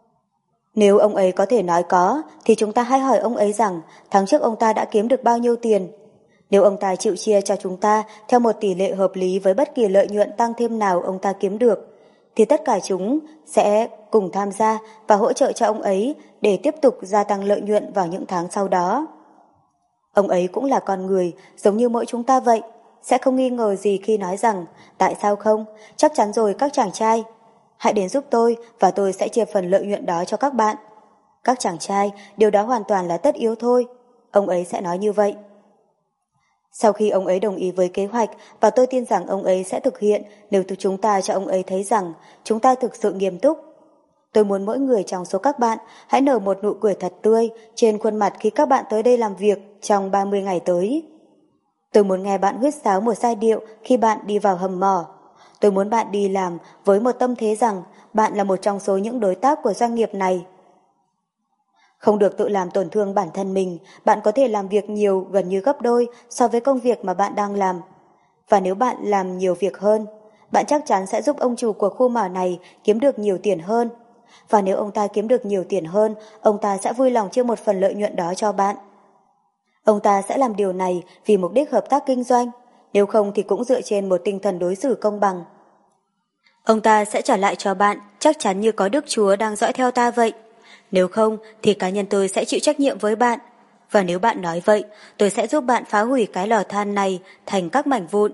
Nếu ông ấy có thể nói có, thì chúng ta hãy hỏi ông ấy rằng tháng trước ông ta đã kiếm được bao nhiêu tiền. Nếu ông ta chịu chia cho chúng ta theo một tỷ lệ hợp lý với bất kỳ lợi nhuận tăng thêm nào ông ta kiếm được, thì tất cả chúng sẽ cùng tham gia và hỗ trợ cho ông ấy để tiếp tục gia tăng lợi nhuận vào những tháng sau đó. Ông ấy cũng là con người, giống như mỗi chúng ta vậy, sẽ không nghi ngờ gì khi nói rằng tại sao không, chắc chắn rồi các chàng trai. Hãy đến giúp tôi và tôi sẽ chia phần lợi nhuận đó cho các bạn. Các chàng trai, điều đó hoàn toàn là tất yếu thôi. Ông ấy sẽ nói như vậy. Sau khi ông ấy đồng ý với kế hoạch, và tôi tin rằng ông ấy sẽ thực hiện nếu chúng ta cho ông ấy thấy rằng chúng ta thực sự nghiêm túc. Tôi muốn mỗi người trong số các bạn hãy nở một nụ cười thật tươi trên khuôn mặt khi các bạn tới đây làm việc trong ba mươi ngày tới. Tôi muốn nghe bạn huýt sáo một giai điệu khi bạn đi vào hầm mỏ. Tôi muốn bạn đi làm với một tâm thế rằng bạn là một trong số những đối tác của doanh nghiệp này. Không được tự làm tổn thương bản thân mình, bạn có thể làm việc nhiều gần như gấp đôi so với công việc mà bạn đang làm. Và nếu bạn làm nhiều việc hơn, bạn chắc chắn sẽ giúp ông chủ của khu mỏ này kiếm được nhiều tiền hơn. Và nếu ông ta kiếm được nhiều tiền hơn, ông ta sẽ vui lòng chia một phần lợi nhuận đó cho bạn. Ông ta sẽ làm điều này vì mục đích hợp tác kinh doanh, nếu không thì cũng dựa trên một tinh thần đối xử công bằng. Ông ta sẽ trả lại cho bạn chắc chắn như có Đức Chúa đang dõi theo ta vậy. Nếu không thì cá nhân tôi sẽ chịu trách nhiệm với bạn. Và nếu bạn nói vậy, tôi sẽ giúp bạn phá hủy cái lò than này thành các mảnh vụn.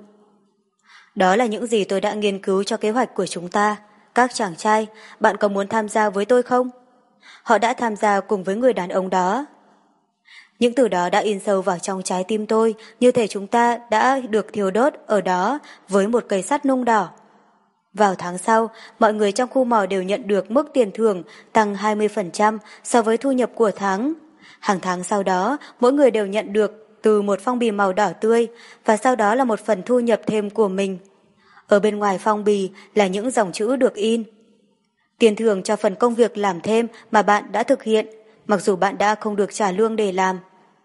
Đó là những gì tôi đã nghiên cứu cho kế hoạch của chúng ta. Các chàng trai, bạn có muốn tham gia với tôi không? Họ đã tham gia cùng với người đàn ông đó. Những từ đó đã in sâu vào trong trái tim tôi, như thể chúng ta đã được thiêu đốt ở đó với một cây sắt nung đỏ. Vào tháng sau, mọi người trong khu mỏ đều nhận được mức tiền thưởng tăng hai mươi phần trăm so với thu nhập của tháng. Hàng tháng sau đó, mỗi người đều nhận được từ một phong bì màu đỏ tươi và sau đó là một phần thu nhập thêm của mình. Ở bên ngoài phong bì là những dòng chữ được in: tiền thưởng cho phần công việc làm thêm mà bạn đã thực hiện, mặc dù bạn đã không được trả lương để làm.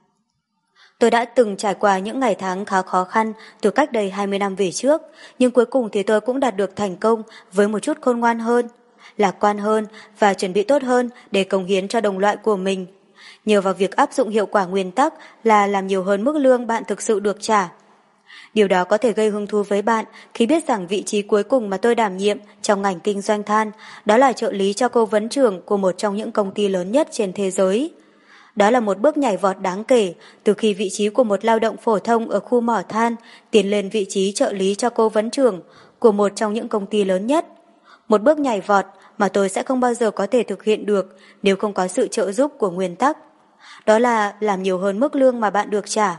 Tôi đã từng trải qua những ngày tháng khá khó khăn từ cách đây hai mươi năm về trước, nhưng cuối cùng thì tôi cũng đạt được thành công với một chút khôn ngoan hơn, lạc quan hơn và chuẩn bị tốt hơn để cống hiến cho đồng loại của mình, nhờ vào việc áp dụng hiệu quả nguyên tắc là làm nhiều hơn mức lương bạn thực sự được trả. Điều đó có thể gây hứng thú với bạn khi biết rằng vị trí cuối cùng mà tôi đảm nhiệm trong ngành kinh doanh than đó là trợ lý cho cố vấn trưởng của một trong những công ty lớn nhất trên thế giới. Đó là một bước nhảy vọt đáng kể từ khi vị trí của một lao động phổ thông ở khu mỏ than tiến lên vị trí trợ lý cho cố vấn trưởng của một trong những công ty lớn nhất. Một bước nhảy vọt mà tôi sẽ không bao giờ có thể thực hiện được nếu không có sự trợ giúp của nguyên tắc. Đó là làm nhiều hơn mức lương mà bạn được trả.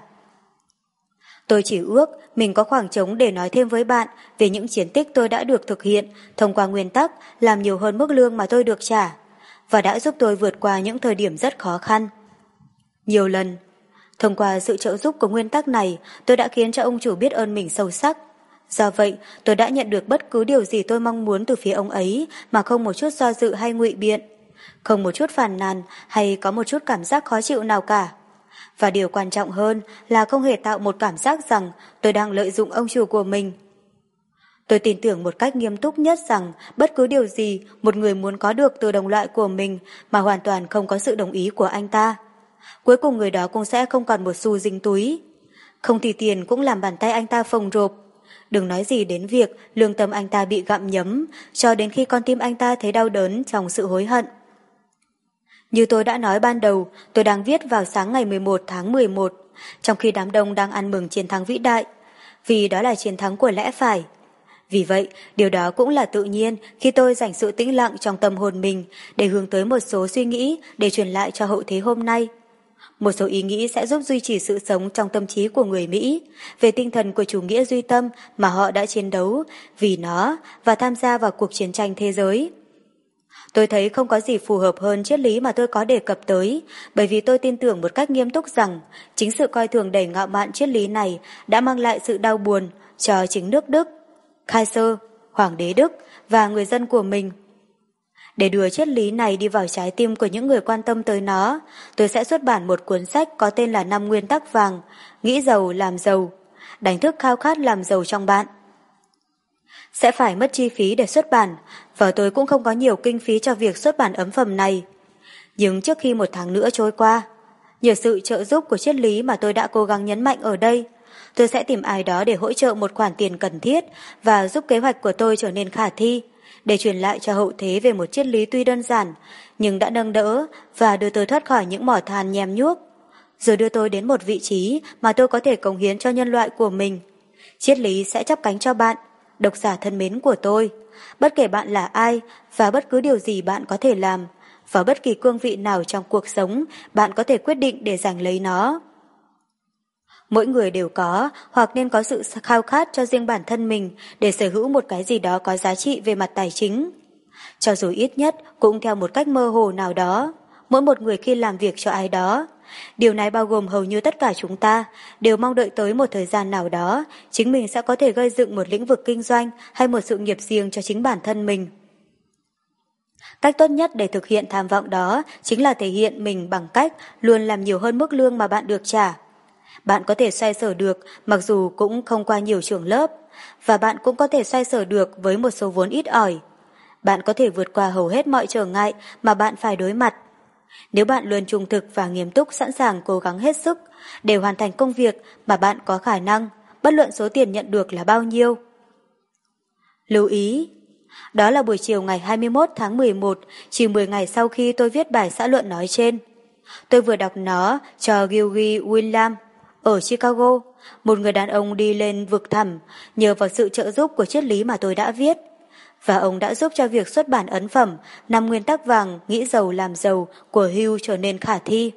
Tôi chỉ ước mình có khoảng trống để nói thêm với bạn về những chiến tích tôi đã được thực hiện thông qua nguyên tắc làm nhiều hơn mức lương mà tôi được trả, và đã giúp tôi vượt qua những thời điểm rất khó khăn. Nhiều lần, thông qua sự trợ giúp của nguyên tắc này, tôi đã khiến cho ông chủ biết ơn mình sâu sắc. Do vậy, tôi đã nhận được bất cứ điều gì tôi mong muốn từ phía ông ấy mà không một chút do dự hay ngụy biện, không một chút phàn nàn hay có một chút cảm giác khó chịu nào cả. Và điều quan trọng hơn là không hề tạo một cảm giác rằng tôi đang lợi dụng ông chủ của mình. Tôi tin tưởng một cách nghiêm túc nhất rằng bất cứ điều gì một người muốn có được từ đồng loại của mình mà hoàn toàn không có sự đồng ý của anh ta, cuối cùng người đó cũng sẽ không còn một xu dính túi. Không thì tiền cũng làm bàn tay anh ta phồng rộp. Đừng nói gì đến việc lương tâm anh ta bị gặm nhấm cho đến khi con tim anh ta thấy đau đớn trong sự hối hận. Như tôi đã nói ban đầu, tôi đang viết vào sáng ngày mười một tháng mười một, trong khi đám đông đang ăn mừng chiến thắng vĩ đại, vì đó là chiến thắng của lẽ phải. Vì vậy, điều đó cũng là tự nhiên khi tôi dành sự tĩnh lặng trong tâm hồn mình để hướng tới một số suy nghĩ để truyền lại cho hậu thế hôm nay. Một số ý nghĩ sẽ giúp duy trì sự sống trong tâm trí của người Mỹ về tinh thần của chủ nghĩa duy tâm mà họ đã chiến đấu vì nó và tham gia vào cuộc chiến tranh thế giới. Tôi thấy không có gì phù hợp hơn triết lý mà tôi có đề cập tới, bởi vì tôi tin tưởng một cách nghiêm túc rằng chính sự coi thường đầy ngạo mạn triết lý này đã mang lại sự đau buồn cho chính nước Đức, Kaiser, Hoàng đế Đức và người dân của mình. Để đưa triết lý này đi vào trái tim của những người quan tâm tới nó, tôi sẽ xuất bản một cuốn sách có tên là Năm Nguyên tắc vàng, nghĩ giàu làm giàu, đánh thức khao khát làm giàu trong bạn. Sẽ phải mất chi phí để xuất bản, và tôi cũng không có nhiều kinh phí cho việc xuất bản ấn phẩm này. Nhưng trước khi một tháng nữa trôi qua, nhờ sự trợ giúp của triết lý mà tôi đã cố gắng nhấn mạnh ở đây, tôi sẽ tìm ai đó để hỗ trợ một khoản tiền cần thiết và giúp kế hoạch của tôi trở nên khả thi, để truyền lại cho hậu thế về một triết lý tuy đơn giản, nhưng đã nâng đỡ và đưa tôi thoát khỏi những mỏ than nhem nhuốc, rồi đưa tôi đến một vị trí mà tôi có thể cống hiến cho nhân loại của mình. Triết lý sẽ chắp cánh cho bạn, độc giả thân mến của tôi, bất kể bạn là ai và bất cứ điều gì bạn có thể làm, vào bất kỳ cương vị nào trong cuộc sống bạn có thể quyết định để giành lấy nó. Mỗi người đều có hoặc nên có sự khao khát cho riêng bản thân mình để sở hữu một cái gì đó có giá trị về mặt tài chính. Cho dù ít nhất cũng theo một cách mơ hồ nào đó, mỗi một người khi làm việc cho ai đó, điều này bao gồm hầu như tất cả chúng ta, đều mong đợi tới một thời gian nào đó chính mình sẽ có thể gây dựng một lĩnh vực kinh doanh hay một sự nghiệp riêng cho chính bản thân mình. Cách tốt nhất để thực hiện tham vọng đó chính là thể hiện mình bằng cách luôn làm nhiều hơn mức lương mà bạn được trả. Bạn có thể xoay sở được mặc dù cũng không qua nhiều trường lớp, và bạn cũng có thể xoay sở được với một số vốn ít ỏi. Bạn có thể vượt qua hầu hết mọi trở ngại mà bạn phải đối mặt. Nếu bạn luôn trung thực và nghiêm túc, sẵn sàng cố gắng hết sức để hoàn thành công việc mà bạn có khả năng, bất luận số tiền nhận được là bao nhiêu. Lưu ý, đó là buổi chiều ngày hai mươi mốt tháng mười một, chỉ mười ngày sau khi tôi viết bài xã luận nói trên. Tôi vừa đọc nó cho Gilgy William ở Chicago, một người đàn ông đi lên vực thẳm nhờ vào sự trợ giúp của triết lý mà tôi đã viết. Và ông đã giúp cho việc xuất bản ấn phẩm Năm Nguyên tắc vàng, nghĩ giàu làm giàu của Hugh trở nên khả thi.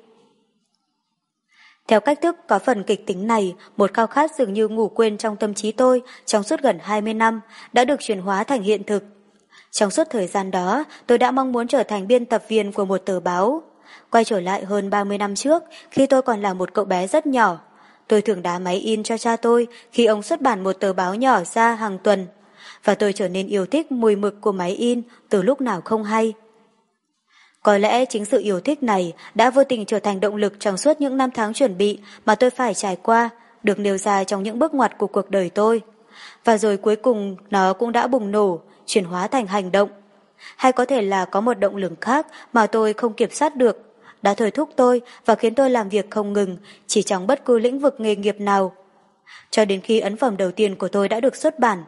Theo cách thức có phần kịch tính này, một khao khát dường như ngủ quên trong tâm trí tôi trong suốt gần hai mươi năm đã được chuyển hóa thành hiện thực. Trong suốt thời gian đó, tôi đã mong muốn trở thành biên tập viên của một tờ báo. Quay trở lại hơn ba mươi năm trước, khi tôi còn là một cậu bé rất nhỏ, tôi thường đá máy in cho cha tôi khi ông xuất bản một tờ báo nhỏ ra hàng tuần, và tôi trở nên yêu thích mùi mực của máy in từ lúc nào không hay. Có lẽ chính sự yêu thích này đã vô tình trở thành động lực trong suốt những năm tháng chuẩn bị mà tôi phải trải qua, được nêu ra trong những bước ngoặt của cuộc đời tôi. Và rồi cuối cùng nó cũng đã bùng nổ, chuyển hóa thành hành động. Hay có thể là có một động lực khác mà tôi không kiểm soát được, đã thôi thúc tôi và khiến tôi làm việc không ngừng, chỉ trong bất cứ lĩnh vực nghề nghiệp nào. Cho đến khi ấn phẩm đầu tiên của tôi đã được xuất bản.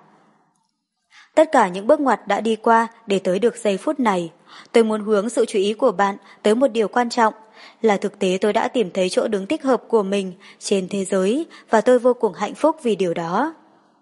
Tất cả những bước ngoặt đã đi qua để tới được giây phút này. Tôi muốn hướng sự chú ý của bạn tới một điều quan trọng, là thực tế tôi đã tìm thấy chỗ đứng thích hợp của mình trên thế giới, và tôi vô cùng hạnh phúc vì điều đó.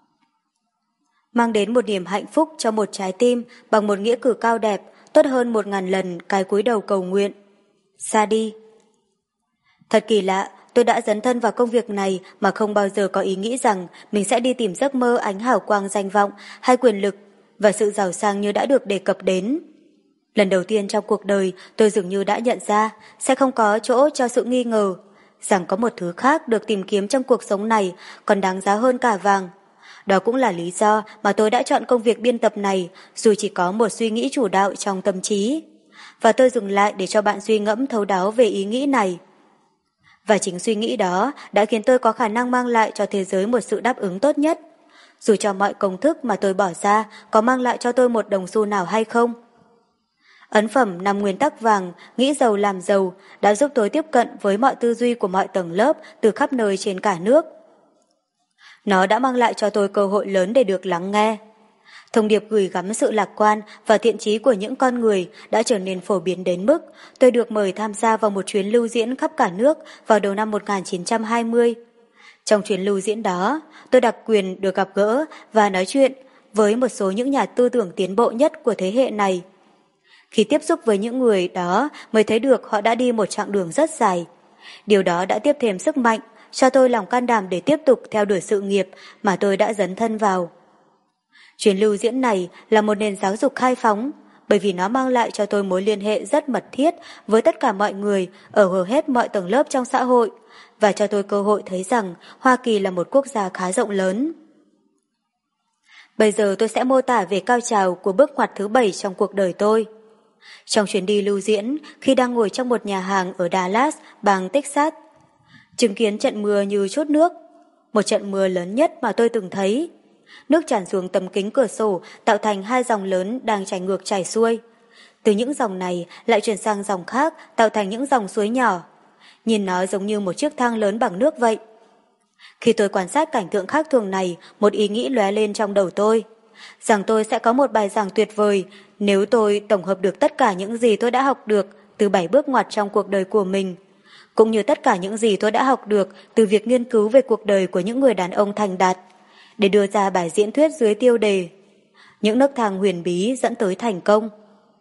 Mang đến một niềm hạnh phúc cho một trái tim bằng một nghĩa cử cao đẹp, tốt hơn một ngàn lần cái cúi đầu cầu nguyện. Sadi. Thật kỳ lạ, tôi đã dấn thân vào công việc này mà không bao giờ có ý nghĩ rằng mình sẽ đi tìm giấc mơ ánh hào quang danh vọng hay quyền lực và sự giàu sang như đã được đề cập đến. Lần đầu tiên trong cuộc đời, tôi dường như đã nhận ra sẽ không có chỗ cho sự nghi ngờ, rằng có một thứ khác được tìm kiếm trong cuộc sống này còn đáng giá hơn cả vàng. Đó cũng là lý do mà tôi đã chọn công việc biên tập này, dù chỉ có một suy nghĩ chủ đạo trong tâm trí. Và tôi dừng lại để cho bạn suy ngẫm thấu đáo về ý nghĩ này. Và chính suy nghĩ đó đã khiến tôi có khả năng mang lại cho thế giới một sự đáp ứng tốt nhất, dù cho mọi công thức mà tôi bỏ ra có mang lại cho tôi một đồng xu nào hay không. Ấn phẩm Năm Nguyên tắc vàng, nghĩ giàu làm giàu đã giúp tôi tiếp cận với mọi tư duy của mọi tầng lớp từ khắp nơi trên cả nước. Nó đã mang lại cho tôi cơ hội lớn để được lắng nghe. Thông điệp gửi gắm sự lạc quan và thiện chí của những con người đã trở nên phổ biến đến mức tôi được mời tham gia vào một chuyến lưu diễn khắp cả nước vào đầu năm một nghìn chín trăm hai mươi. Trong chuyến lưu diễn đó, tôi đặc quyền được gặp gỡ và nói chuyện với một số những nhà tư tưởng tiến bộ nhất của thế hệ này. Khi tiếp xúc với những người đó mới thấy được họ đã đi một chặng đường rất dài. Điều đó đã tiếp thêm sức mạnh, cho tôi lòng can đảm để tiếp tục theo đuổi sự nghiệp mà tôi đã dấn thân vào. Chuyến lưu diễn này là một nền giáo dục khai phóng, bởi vì nó mang lại cho tôi mối liên hệ rất mật thiết với tất cả mọi người ở hầu hết mọi tầng lớp trong xã hội, và cho tôi cơ hội thấy rằng Hoa Kỳ là một quốc gia khá rộng lớn. Bây giờ tôi sẽ mô tả về cao trào của bước ngoặt thứ bảy trong cuộc đời tôi. Trong chuyến đi lưu diễn, khi đang ngồi trong một nhà hàng ở Dallas, bang Texas, chứng kiến trận mưa như trút nước, một trận mưa lớn nhất mà tôi từng thấy. Nước tràn xuống tấm kính cửa sổ tạo thành hai dòng lớn đang chảy ngược chảy xuôi. Từ những dòng này lại chuyển sang dòng khác tạo thành những dòng suối nhỏ. Nhìn nó giống như một chiếc thang lớn bằng nước vậy. Khi tôi quan sát cảnh tượng khác thường này, một ý nghĩ lóe lên trong đầu tôi, rằng tôi sẽ có một bài giảng tuyệt vời nếu tôi tổng hợp được tất cả những gì tôi đã học được từ bảy bước ngoặt trong cuộc đời của mình, cũng như tất cả những gì tôi đã học được từ việc nghiên cứu về cuộc đời của những người đàn ông thành đạt, để đưa ra bài diễn thuyết dưới tiêu đề Những nấc thang huyền bí dẫn tới thành công.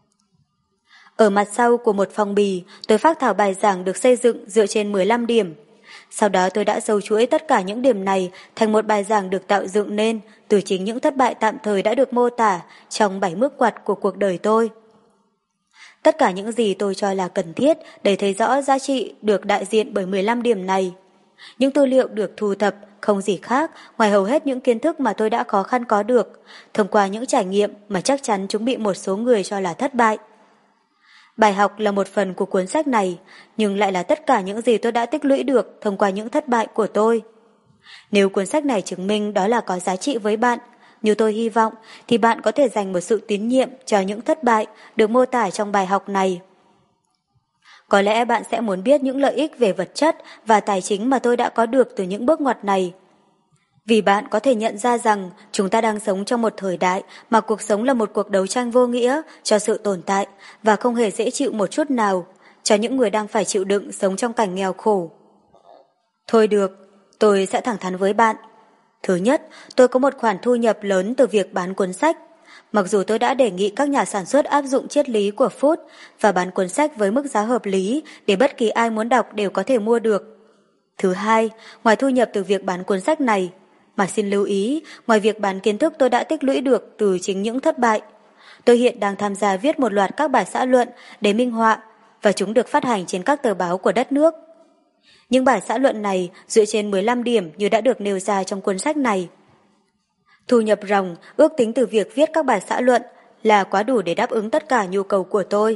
Ở mặt sau của một phong bì, tôi phác thảo bài giảng được xây dựng dựa trên mười lăm điểm. Sau đó tôi đã sâu chuỗi tất cả những điểm này thành một bài giảng được tạo dựng nên từ chính những thất bại tạm thời đã được mô tả trong bảy bước ngoặt của cuộc đời tôi. Tất cả những gì tôi cho là cần thiết để thấy rõ giá trị được đại diện bởi mười lăm điểm này. Những tư liệu được thu thập không gì khác ngoài hầu hết những kiến thức mà tôi đã khó khăn có được, thông qua những trải nghiệm mà chắc chắn chúng bị một số người cho là thất bại. Bài học là một phần của cuốn sách này, nhưng lại là tất cả những gì tôi đã tích lũy được thông qua những thất bại của tôi. Nếu cuốn sách này chứng minh đó là có giá trị với bạn, như tôi hy vọng, thì bạn có thể dành một sự tín nhiệm cho những thất bại được mô tả trong bài học này. Có lẽ bạn sẽ muốn biết những lợi ích về vật chất và tài chính mà tôi đã có được từ những bước ngoặt này. Vì bạn có thể nhận ra rằng chúng ta đang sống trong một thời đại mà cuộc sống là một cuộc đấu tranh vô nghĩa cho sự tồn tại và không hề dễ chịu một chút nào cho những người đang phải chịu đựng sống trong cảnh nghèo khổ. Thôi được, tôi sẽ thẳng thắn với bạn. Thứ nhất, tôi có một khoản thu nhập lớn từ việc bán cuốn sách. Mặc dù tôi đã đề nghị các nhà sản xuất áp dụng triết lý của Ford và bán cuốn sách với mức giá hợp lý để bất kỳ ai muốn đọc đều có thể mua được. Thứ hai, ngoài thu nhập từ việc bán cuốn sách này, mà xin lưu ý, ngoài việc bán kiến thức tôi đã tích lũy được từ chính những thất bại, tôi hiện đang tham gia viết một loạt các bài xã luận để minh họa và chúng được phát hành trên các tờ báo của đất nước. Những bài xã luận này dựa trên mười lăm điểm như đã được nêu ra trong cuốn sách này. Thu nhập ròng ước tính từ việc viết các bài xã luận là quá đủ để đáp ứng tất cả nhu cầu của tôi.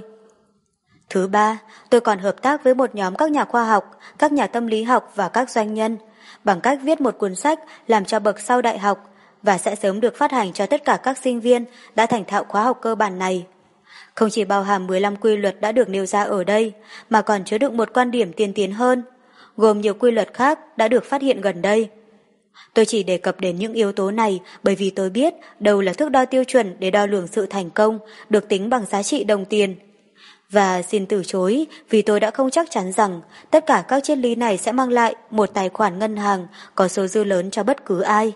Thứ ba, tôi còn hợp tác với một nhóm các nhà khoa học, các nhà tâm lý học và các doanh nhân bằng cách viết một cuốn sách làm cho bậc sau đại học và sẽ sớm được phát hành cho tất cả các sinh viên đã thành thạo khóa học cơ bản này. Không chỉ bao hàm mười lăm quy luật đã được nêu ra ở đây, mà còn chứa đựng một quan điểm tiên tiến hơn, gồm nhiều quy luật khác đã được phát hiện gần đây. Tôi chỉ đề cập đến những yếu tố này bởi vì tôi biết đâu là thước đo tiêu chuẩn để đo lường sự thành công được tính bằng giá trị đồng tiền. Và xin từ chối vì tôi đã không chắc chắn rằng tất cả các triết lý này sẽ mang lại một tài khoản ngân hàng có số dư lớn cho bất cứ ai.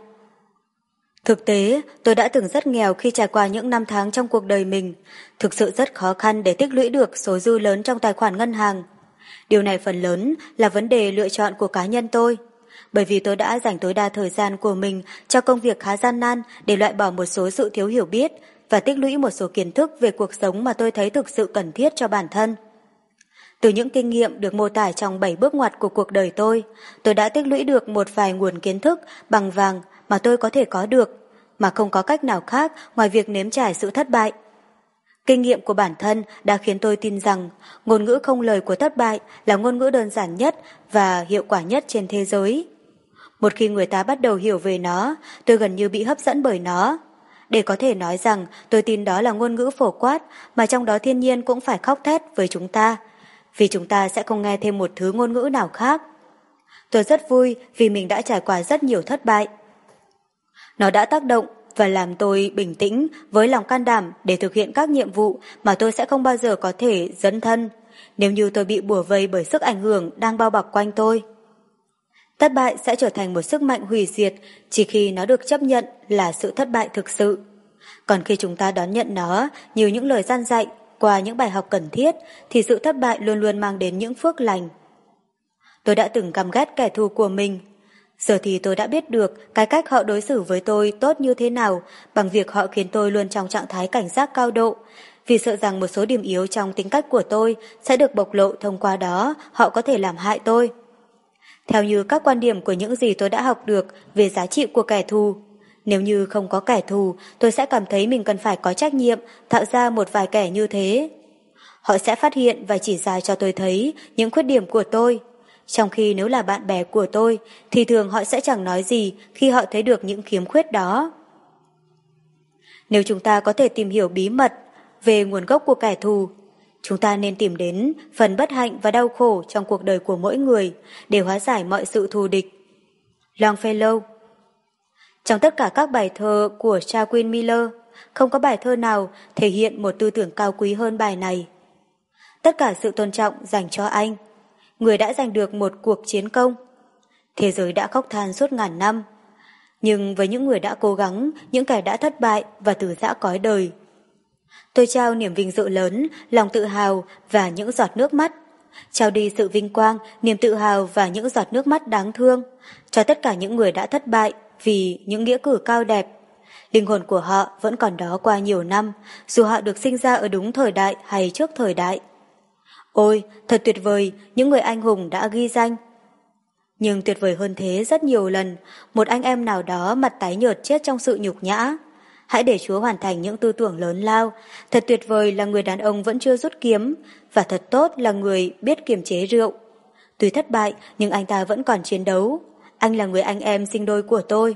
Thực tế, tôi đã từng rất nghèo khi trải qua những năm tháng trong cuộc đời mình, thực sự rất khó khăn để tích lũy được số dư lớn trong tài khoản ngân hàng. Điều này phần lớn là vấn đề lựa chọn của cá nhân tôi, bởi vì tôi đã dành tối đa thời gian của mình cho công việc khá gian nan để loại bỏ một số sự thiếu hiểu biết và tích lũy một số kiến thức về cuộc sống mà tôi thấy thực sự cần thiết cho bản thân. Từ những kinh nghiệm được mô tả trong bảy bước ngoặt của cuộc đời tôi, tôi đã tích lũy được một vài nguồn kiến thức bằng vàng mà tôi có thể có được, mà không có cách nào khác ngoài việc nếm trải sự thất bại. Kinh nghiệm của bản thân đã khiến tôi tin rằng ngôn ngữ không lời của thất bại là ngôn ngữ đơn giản nhất và hiệu quả nhất trên thế giới. Một khi người ta bắt đầu hiểu về nó, tôi gần như bị hấp dẫn bởi nó. Để có thể nói rằng tôi tin đó là ngôn ngữ phổ quát mà trong đó thiên nhiên cũng phải khóc thét với chúng ta, vì chúng ta sẽ không nghe thêm một thứ ngôn ngữ nào khác. Tôi rất vui vì mình đã trải qua rất nhiều thất bại. Nó đã tác động và làm tôi bình tĩnh với lòng can đảm để thực hiện các nhiệm vụ mà tôi sẽ không bao giờ có thể dấn thân nếu như tôi bị bủa vây bởi sức ảnh hưởng đang bao bọc quanh tôi. Thất bại sẽ trở thành một sức mạnh hủy diệt chỉ khi nó được chấp nhận là sự thất bại thực sự. Còn khi chúng ta đón nhận nó như những lời gian dạy qua những bài học cần thiết thì sự thất bại luôn luôn mang đến những phước lành. Tôi đã từng căm ghét kẻ thù của mình. Giờ thì tôi đã biết được cái cách họ đối xử với tôi tốt như thế nào bằng việc họ khiến tôi luôn trong trạng thái cảnh giác cao độ, vì sợ rằng một số điểm yếu trong tính cách của tôi sẽ được bộc lộ, thông qua đó họ có thể làm hại tôi. Theo như các quan điểm của những gì tôi đã học được về giá trị của kẻ thù, nếu như không có kẻ thù, tôi sẽ cảm thấy mình cần phải có trách nhiệm tạo ra một vài kẻ như thế. Họ sẽ phát hiện và chỉ ra cho tôi thấy những khuyết điểm của tôi, trong khi nếu là bạn bè của tôi thì thường họ sẽ chẳng nói gì khi họ thấy được những khiếm khuyết đó. Nếu chúng ta có thể tìm hiểu bí mật về nguồn gốc của kẻ thù, chúng ta nên tìm đến phần bất hạnh và đau khổ trong cuộc đời của mỗi người để hóa giải mọi sự thù địch. Longfellow. Trong tất cả các bài thơ của Charles Miller, không có bài thơ nào thể hiện một tư tưởng cao quý hơn bài này. Tất cả sự tôn trọng dành cho anh, người đã giành được một cuộc chiến công. Thế giới đã khóc than suốt ngàn năm, nhưng với những người đã cố gắng, những kẻ đã thất bại và từ giã cõi đời, tôi trao niềm vinh dự lớn, lòng tự hào và những giọt nước mắt, trao đi sự vinh quang, niềm tự hào và những giọt nước mắt đáng thương cho tất cả những người đã thất bại vì những nghĩa cử cao đẹp. Linh hồn của họ vẫn còn đó qua nhiều năm, dù họ được sinh ra ở đúng thời đại hay trước thời đại. Ôi, thật tuyệt vời, những người anh hùng đã ghi danh. Nhưng tuyệt vời hơn thế rất nhiều lần, một anh em nào đó mặt tái nhợt chết trong sự nhục nhã. Hãy để Chúa hoàn thành những tư tưởng lớn lao. Thật tuyệt vời là người đàn ông vẫn chưa rút kiếm, và thật tốt là người biết kiềm chế rượu. Tuy thất bại, nhưng anh ta vẫn còn chiến đấu. Anh là người anh em sinh đôi của tôi.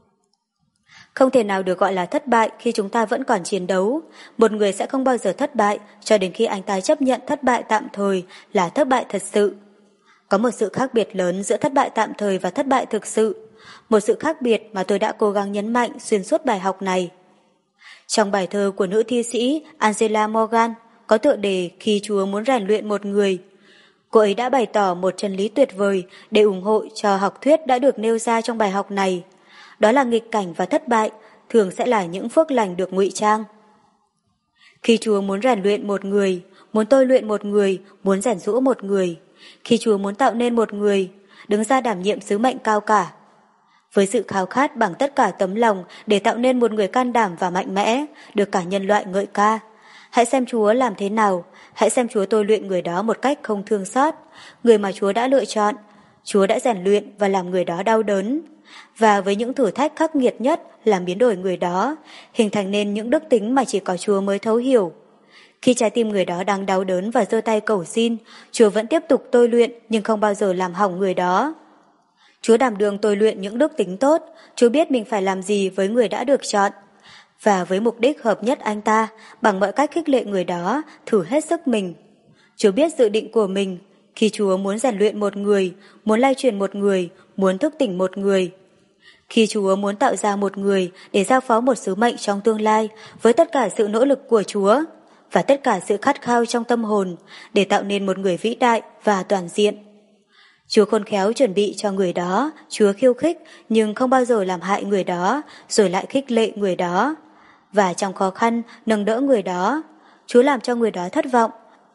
Không thể nào được gọi là thất bại khi chúng ta vẫn còn chiến đấu. Một người sẽ không bao giờ thất bại cho đến khi anh ta chấp nhận thất bại tạm thời là thất bại thật sự. Có một sự khác biệt lớn giữa thất bại tạm thời và thất bại thực sự. Một sự khác biệt mà tôi đã cố gắng nhấn mạnh xuyên suốt bài học này. Trong bài thơ của nữ thi sĩ Angela Morgan có tựa đề Khi Chúa muốn rèn luyện một người, cô ấy đã bày tỏ một chân lý tuyệt vời để ủng hộ cho học thuyết đã được nêu ra trong bài học này. Đó là nghịch cảnh và thất bại thường sẽ là những phước lành được ngụy trang. Khi Chúa muốn rèn luyện một người, muốn tôi luyện một người, muốn rèn giũa một người, khi Chúa muốn tạo nên một người, đứng ra đảm nhiệm sứ mệnh cao cả, với sự khao khát bằng tất cả tấm lòng để tạo nên một người can đảm và mạnh mẽ, được cả nhân loại ngợi ca. Hãy xem Chúa làm thế nào, hãy xem Chúa tôi luyện người đó một cách không thương xót, người mà Chúa đã lựa chọn, Chúa đã rèn luyện và làm người đó đau đớn. Và với những thử thách khắc nghiệt nhất làm biến đổi người đó, hình thành nên những đức tính mà chỉ có Chúa mới thấu hiểu. Khi trái tim người đó đang đau đớn và giơ tay cầu xin, Chúa vẫn tiếp tục tôi luyện nhưng không bao giờ làm hỏng người đó. Chúa đảm đương tôi luyện những đức tính tốt, Chúa biết mình phải làm gì với người đã được chọn. Và với mục đích hợp nhất anh ta, bằng mọi cách khích lệ người đó, thử hết sức mình. Chúa biết dự định của mình, khi Chúa muốn rèn luyện một người, muốn lay truyền một người, muốn thức tỉnh một người. Khi Chúa muốn tạo ra một người để giao phó một sứ mệnh trong tương lai với tất cả sự nỗ lực của Chúa và tất cả sự khát khao trong tâm hồn để tạo nên một người vĩ đại và toàn diện. Chúa khôn khéo chuẩn bị cho người đó, Chúa khiêu khích nhưng không bao giờ làm hại người đó, rồi lại khích lệ người đó. Và trong khó khăn, nâng đỡ người đó, Chúa làm cho người đó thất vọng.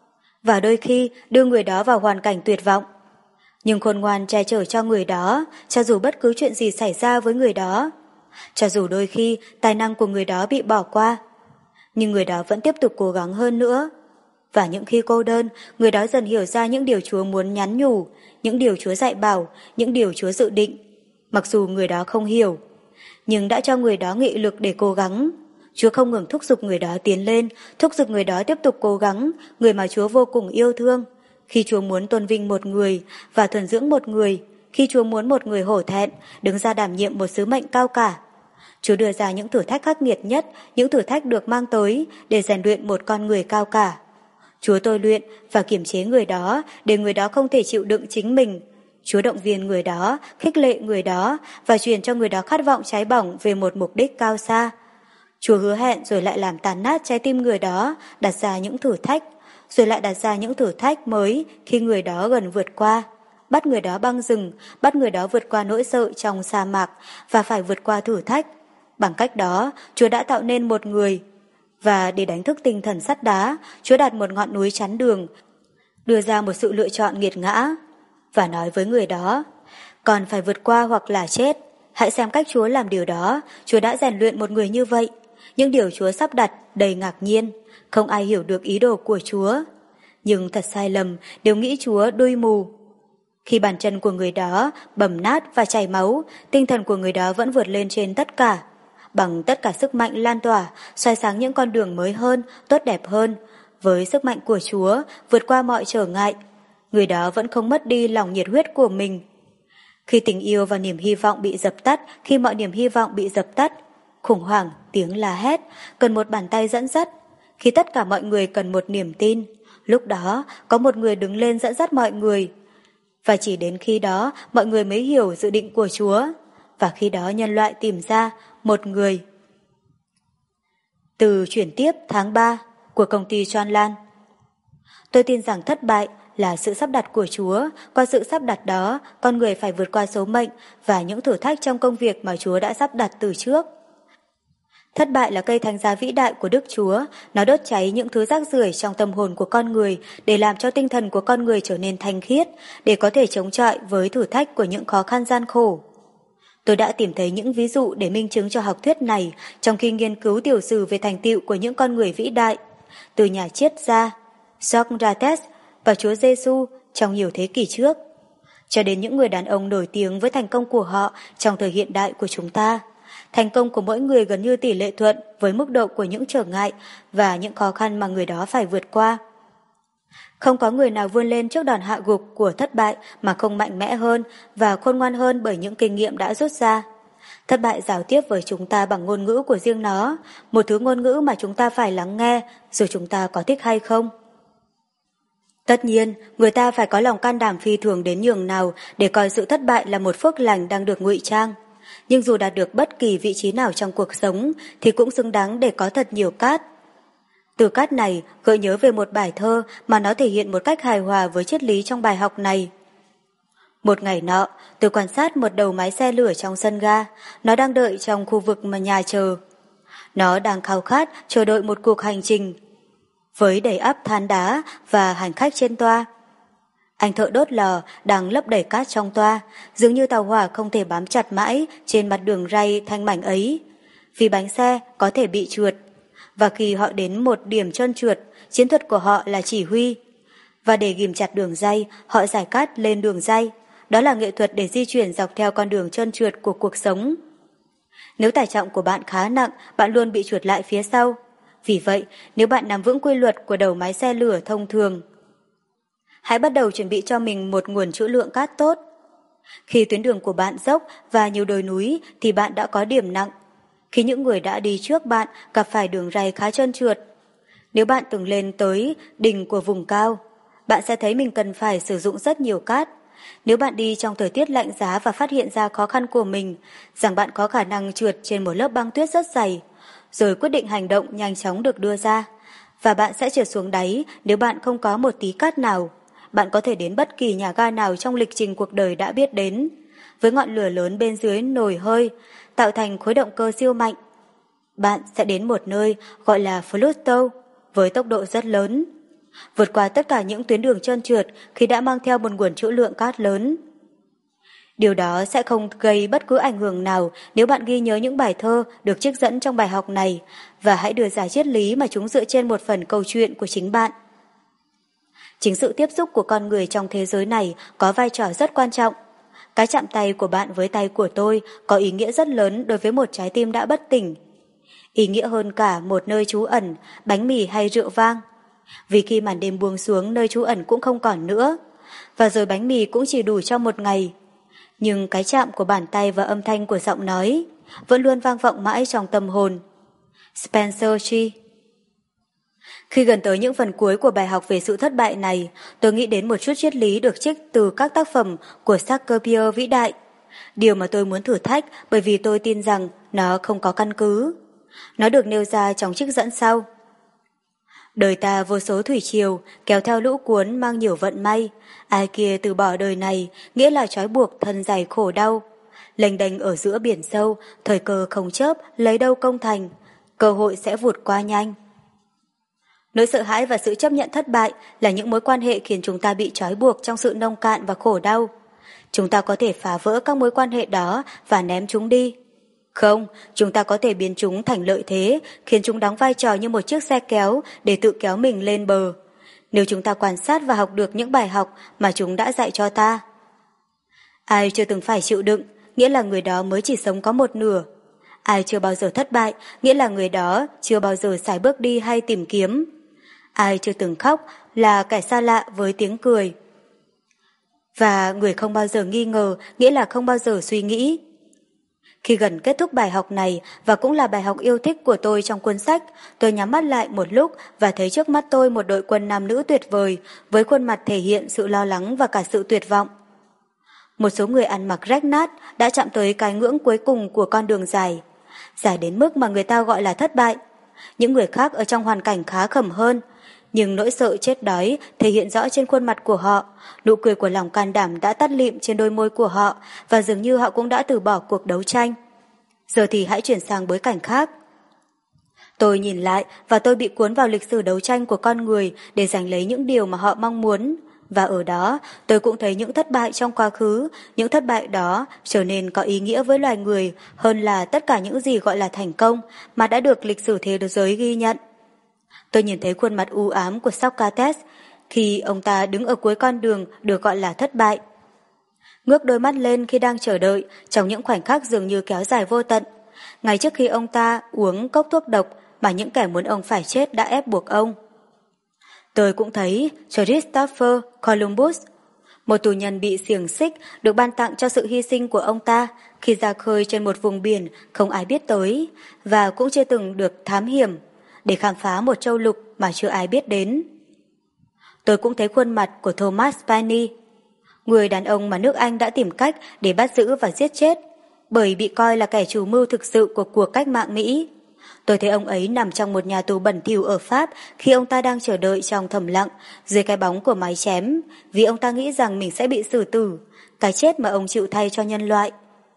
Và đôi khi đưa người đó vào hoàn cảnh tuyệt vọng. Nhưng khôn ngoan che chở cho người đó, cho dù bất cứ chuyện gì xảy ra với người đó. Cho dù đôi khi tài năng của người đó bị bỏ qua, nhưng người đó vẫn tiếp tục cố gắng hơn nữa. Và những khi cô đơn, người đó dần hiểu ra những điều Chúa muốn nhắn nhủ, những điều Chúa dạy bảo, những điều Chúa dự định. Mặc dù người đó không hiểu, nhưng đã cho người đó nghị lực để cố gắng. Chúa không ngừng thúc giục người đó tiến lên, thúc giục người đó tiếp tục cố gắng, người mà Chúa vô cùng yêu thương. Khi Chúa muốn tôn vinh một người và thuần dưỡng một người, khi Chúa muốn một người hổ thẹn, đứng ra đảm nhiệm một sứ mệnh cao cả, Chúa đưa ra những thử thách khắc nghiệt nhất, những thử thách được mang tới để rèn luyện một con người cao cả. Chúa tôi luyện và kiềm chế người đó để người đó không thể chịu đựng chính mình. Chúa động viên người đó, khích lệ người đó và truyền cho người đó khát vọng cháy bỏng về một mục đích cao xa. Chúa hứa hẹn rồi lại làm tàn nát trái tim người đó, đặt ra những thử thách, rồi lại đặt ra những thử thách mới khi người đó gần vượt qua. Bắt người đó băng rừng, bắt người đó vượt qua nỗi sợ trong sa mạc và phải vượt qua thử thách. Bằng cách đó, Chúa đã tạo nên một người. Và để đánh thức tinh thần sắt đá, Chúa đặt một ngọn núi chắn đường, đưa ra một sự lựa chọn nghiệt ngã, và nói với người đó, còn phải vượt qua hoặc là chết. Hãy xem cách Chúa làm điều đó. Chúa đã rèn luyện một người như vậy. Những điều Chúa sắp đặt đầy ngạc nhiên. Không ai hiểu được ý đồ của Chúa. Nhưng thật sai lầm, đều nghĩ Chúa đuôi mù. Khi bàn chân của người đó bầm nát và chảy máu, tinh thần của người đó vẫn vượt lên trên tất cả. Bằng tất cả sức mạnh lan tỏa, soi sáng những con đường mới hơn, tốt đẹp hơn. Với sức mạnh của Chúa, vượt qua mọi trở ngại, người đó vẫn không mất đi lòng nhiệt huyết của mình. Khi tình yêu và niềm hy vọng bị dập tắt, khi mọi niềm hy vọng bị dập tắt, khủng hoảng, tiếng la hét, cần một bàn tay dẫn dắt. Khi tất cả mọi người cần một niềm tin, lúc đó có một người đứng lên dẫn dắt mọi người. Và chỉ đến khi đó mọi người mới hiểu dự định của Chúa. Và khi đó nhân loại tìm ra một người. Từ chuyển tiếp tháng ba của công ty John Lan. Tôi tin rằng thất bại là sự sắp đặt của Chúa. Qua sự sắp đặt đó, con người phải vượt qua số mệnh và những thử thách trong công việc mà Chúa đã sắp đặt từ trước. Thất bại là cây thánh giá vĩ đại của Đức Chúa. Nó đốt cháy những thứ rác rưởi trong tâm hồn của con người để làm cho tinh thần của con người trở nên thanh khiết, để có thể chống chọi với thử thách của những khó khăn gian khổ. Tôi đã tìm thấy những ví dụ để minh chứng cho học thuyết này trong khi nghiên cứu tiểu sử về thành tựu của những con người vĩ đại, từ nhà triết gia Socrates và Chúa Giêsu trong nhiều thế kỷ trước, cho đến những người đàn ông nổi tiếng với thành công của họ trong thời hiện đại của chúng ta. Thành công của mỗi người gần như tỷ lệ thuận với mức độ của những trở ngại và những khó khăn mà người đó phải vượt qua. Không có người nào vươn lên trước đòn hạ gục của thất bại mà không mạnh mẽ hơn và khôn ngoan hơn bởi những kinh nghiệm đã rút ra. Thất bại giao tiếp với chúng ta bằng ngôn ngữ của riêng nó, một thứ ngôn ngữ mà chúng ta phải lắng nghe dù chúng ta có thích hay không. Tất nhiên, người ta phải có lòng can đảm phi thường đến nhường nào để coi sự thất bại là một phước lành đang được ngụy trang. Nhưng dù đạt được bất kỳ vị trí nào trong cuộc sống thì cũng xứng đáng để có thật nhiều cát. Từ cát này gợi nhớ về một bài thơ mà nó thể hiện một cách hài hòa với triết lý trong bài học này. Một ngày nọ, tôi quan sát một đầu máy xe lửa trong sân ga. Nó đang đợi trong khu vực mà nhà chờ. Nó đang khao khát chờ đợi một cuộc hành trình với đầy ắp than đá và hành khách trên toa. Anh thợ đốt lò đang lấp đầy cát trong toa, dường như tàu hỏa không thể bám chặt mãi trên mặt đường ray thanh mảnh ấy, vì bánh xe có thể bị trượt. Và khi họ đến một điểm trơn trượt, chiến thuật của họ là chỉ huy. Và để ghìm chặt đường ray, họ giải cát lên đường ray. Đó là nghệ thuật để di chuyển dọc theo con đường trơn trượt của cuộc sống. Nếu tải trọng của bạn khá nặng, bạn luôn bị trượt lại phía sau. Vì vậy, nếu bạn nắm vững quy luật của đầu máy xe lửa thông thường, hãy bắt đầu chuẩn bị cho mình một nguồn trữ lượng cát tốt. Khi tuyến đường của bạn dốc và nhiều đồi núi thì bạn đã có điểm nặng. Khi những người đã đi trước bạn gặp phải đường ray khá trơn trượt. Nếu bạn từng lên tới đỉnh của vùng cao, bạn sẽ thấy mình cần phải sử dụng rất nhiều cát. Nếu bạn đi trong thời tiết lạnh giá và phát hiện ra khó khăn của mình, rằng bạn có khả năng trượt trên một lớp băng tuyết rất dày, rồi quyết định hành động nhanh chóng được đưa ra, và bạn sẽ trượt xuống đáy nếu bạn không có một tí cát nào. Bạn có thể đến bất kỳ nhà ga nào trong lịch trình cuộc đời đã biết đến, với ngọn lửa lớn bên dưới nồi hơi, tạo thành khối động cơ siêu mạnh. Bạn sẽ đến một nơi gọi là Pluto với tốc độ rất lớn, vượt qua tất cả những tuyến đường trơn trượt khi đã mang theo một nguồn trữ lượng cát lớn. Điều đó sẽ không gây bất cứ ảnh hưởng nào nếu bạn ghi nhớ những bài thơ được trích dẫn trong bài học này và hãy đưa ra triết lý mà chúng dựa trên một phần câu chuyện của chính bạn. Chính sự tiếp xúc của con người trong thế giới này có vai trò rất quan trọng. Cái chạm tay của bạn với tay của tôi có ý nghĩa rất lớn đối với một trái tim đã bất tỉnh. Ý nghĩa hơn cả một nơi trú ẩn, bánh mì hay rượu vang. Vì khi màn đêm buông xuống, nơi trú ẩn cũng không còn nữa, và rồi bánh mì cũng chỉ đủ cho một ngày. Nhưng cái chạm của bàn tay và âm thanh của giọng nói vẫn luôn vang vọng mãi trong tâm hồn. Spencer G. Khi gần tới những phần cuối của bài học về sự thất bại này, tôi nghĩ đến một chút triết lý được trích từ các tác phẩm của Shakespeare vĩ đại. Điều mà tôi muốn thử thách bởi vì tôi tin rằng nó không có căn cứ. Nó được nêu ra trong trích dẫn sau. Đời ta vô số thủy triều, kéo theo lũ cuốn mang nhiều vận may. Ai kia từ bỏ đời này, nghĩa là trói buộc thân dày khổ đau. Lênh đênh ở giữa biển sâu, thời cơ không chớp, lấy đâu công thành. Cơ hội sẽ vụt qua nhanh. Nỗi sợ hãi và sự chấp nhận thất bại là những mối quan hệ khiến chúng ta bị trói buộc trong sự nông cạn và khổ đau. Chúng ta có thể phá vỡ các mối quan hệ đó và ném chúng đi. Không, chúng ta có thể biến chúng thành lợi thế, khiến chúng đóng vai trò như một chiếc xe kéo để tự kéo mình lên bờ. Nếu chúng ta quan sát và học được những bài học mà chúng đã dạy cho ta. Ai chưa từng phải chịu đựng, nghĩa là người đó mới chỉ sống có một nửa. Ai chưa bao giờ thất bại, nghĩa là người đó chưa bao giờ sải bước đi hay tìm kiếm. Ai chưa từng khóc là kẻ xa lạ với tiếng cười. Và người không bao giờ nghi ngờ, nghĩa là không bao giờ suy nghĩ. Khi gần kết thúc bài học này, và cũng là bài học yêu thích của tôi trong cuốn sách, tôi nhắm mắt lại một lúc và thấy trước mắt tôi một đội quân nam nữ tuyệt vời, với khuôn mặt thể hiện sự lo lắng và cả sự tuyệt vọng. Một số người ăn mặc rách nát đã chạm tới cái ngưỡng cuối cùng của con đường dài, dài đến mức mà người ta gọi là thất bại. Những người khác ở trong hoàn cảnh khá khẩm hơn, nhưng nỗi sợ chết đói thể hiện rõ trên khuôn mặt của họ, nụ cười của lòng can đảm đã tắt lịm trên đôi môi của họ và dường như họ cũng đã từ bỏ cuộc đấu tranh. Giờ thì hãy chuyển sang bối cảnh khác. Tôi nhìn lại và tôi bị cuốn vào lịch sử đấu tranh của con người để giành lấy những điều mà họ mong muốn. Và ở đó, tôi cũng thấy những thất bại trong quá khứ, những thất bại đó trở nên có ý nghĩa với loài người hơn là tất cả những gì gọi là thành công mà đã được lịch sử thế giới ghi nhận. Tôi nhìn thấy khuôn mặt u ám của Socrates khi ông ta đứng ở cuối con đường được gọi là thất bại. Ngước đôi mắt lên khi đang chờ đợi trong những khoảnh khắc dường như kéo dài vô tận, ngay trước khi ông ta uống cốc thuốc độc mà những kẻ muốn ông phải chết đã ép buộc ông. Tôi cũng thấy Christopher Columbus, một tù nhân bị xiềng xích được ban tặng cho sự hy sinh của ông ta khi ra khơi trên một vùng biển không ai biết tới và cũng chưa từng được thám hiểm để khám phá một châu lục mà chưa ai biết đến. Tôi cũng thấy khuôn mặt của Thomas Paine, người đàn ông mà nước Anh đã tìm cách để bắt giữ và giết chết bởi bị coi là kẻ chủ mưu thực sự của cuộc cách mạng Mỹ. Tôi thấy ông ấy nằm trong một nhà tù bẩn thỉu ở Pháp khi ông ta đang chờ đợi trong thầm lặng dưới cái bóng của mái chém vì ông ta nghĩ rằng mình sẽ bị xử tử, cái chết mà ông chịu thay cho nhân loại.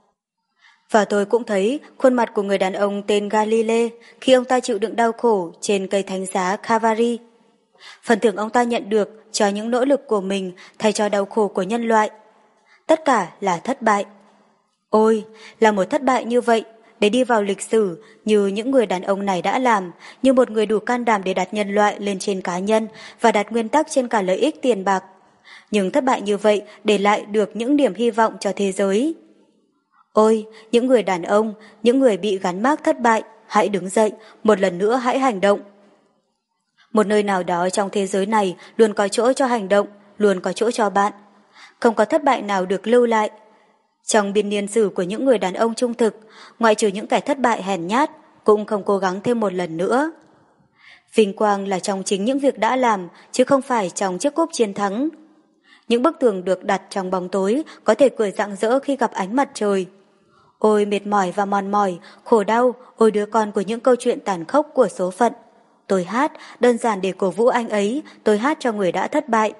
Và tôi cũng thấy khuôn mặt của người đàn ông tên Galilei khi ông ta chịu đựng đau khổ trên cây thánh giá Calvary. Phần thưởng ông ta nhận được cho những nỗ lực của mình thay cho đau khổ của nhân loại. Tất cả là thất bại. Ôi, là một thất bại như vậy, để đi vào lịch sử như những người đàn ông này đã làm, như một người đủ can đảm để đặt nhân loại lên trên cá nhân và đặt nguyên tắc trên cả lợi ích tiền bạc. Nhưng thất bại như vậy để lại được những điểm hy vọng cho thế giới. Ôi, những người đàn ông, những người bị gắn mác thất bại, hãy đứng dậy, một lần nữa hãy hành động. Một nơi nào đó trong thế giới này luôn có chỗ cho hành động, luôn có chỗ cho bạn. Không có thất bại nào được lưu lại. Trong biên niên sử của những người đàn ông trung thực, ngoại trừ những kẻ thất bại hèn nhát, cũng không cố gắng thêm một lần nữa. Vinh quang là trong chính những việc đã làm, chứ không phải trong chiếc cúp chiến thắng. Những bức tường được đặt trong bóng tối có thể cười rạng rỡ khi gặp ánh mặt trời. Ôi mệt mỏi và mòn mỏi, khổ đau, ôi đứa con của những câu chuyện tàn khốc của số phận. Tôi hát, đơn giản để cổ vũ anh ấy, tôi hát cho người đã thất bại.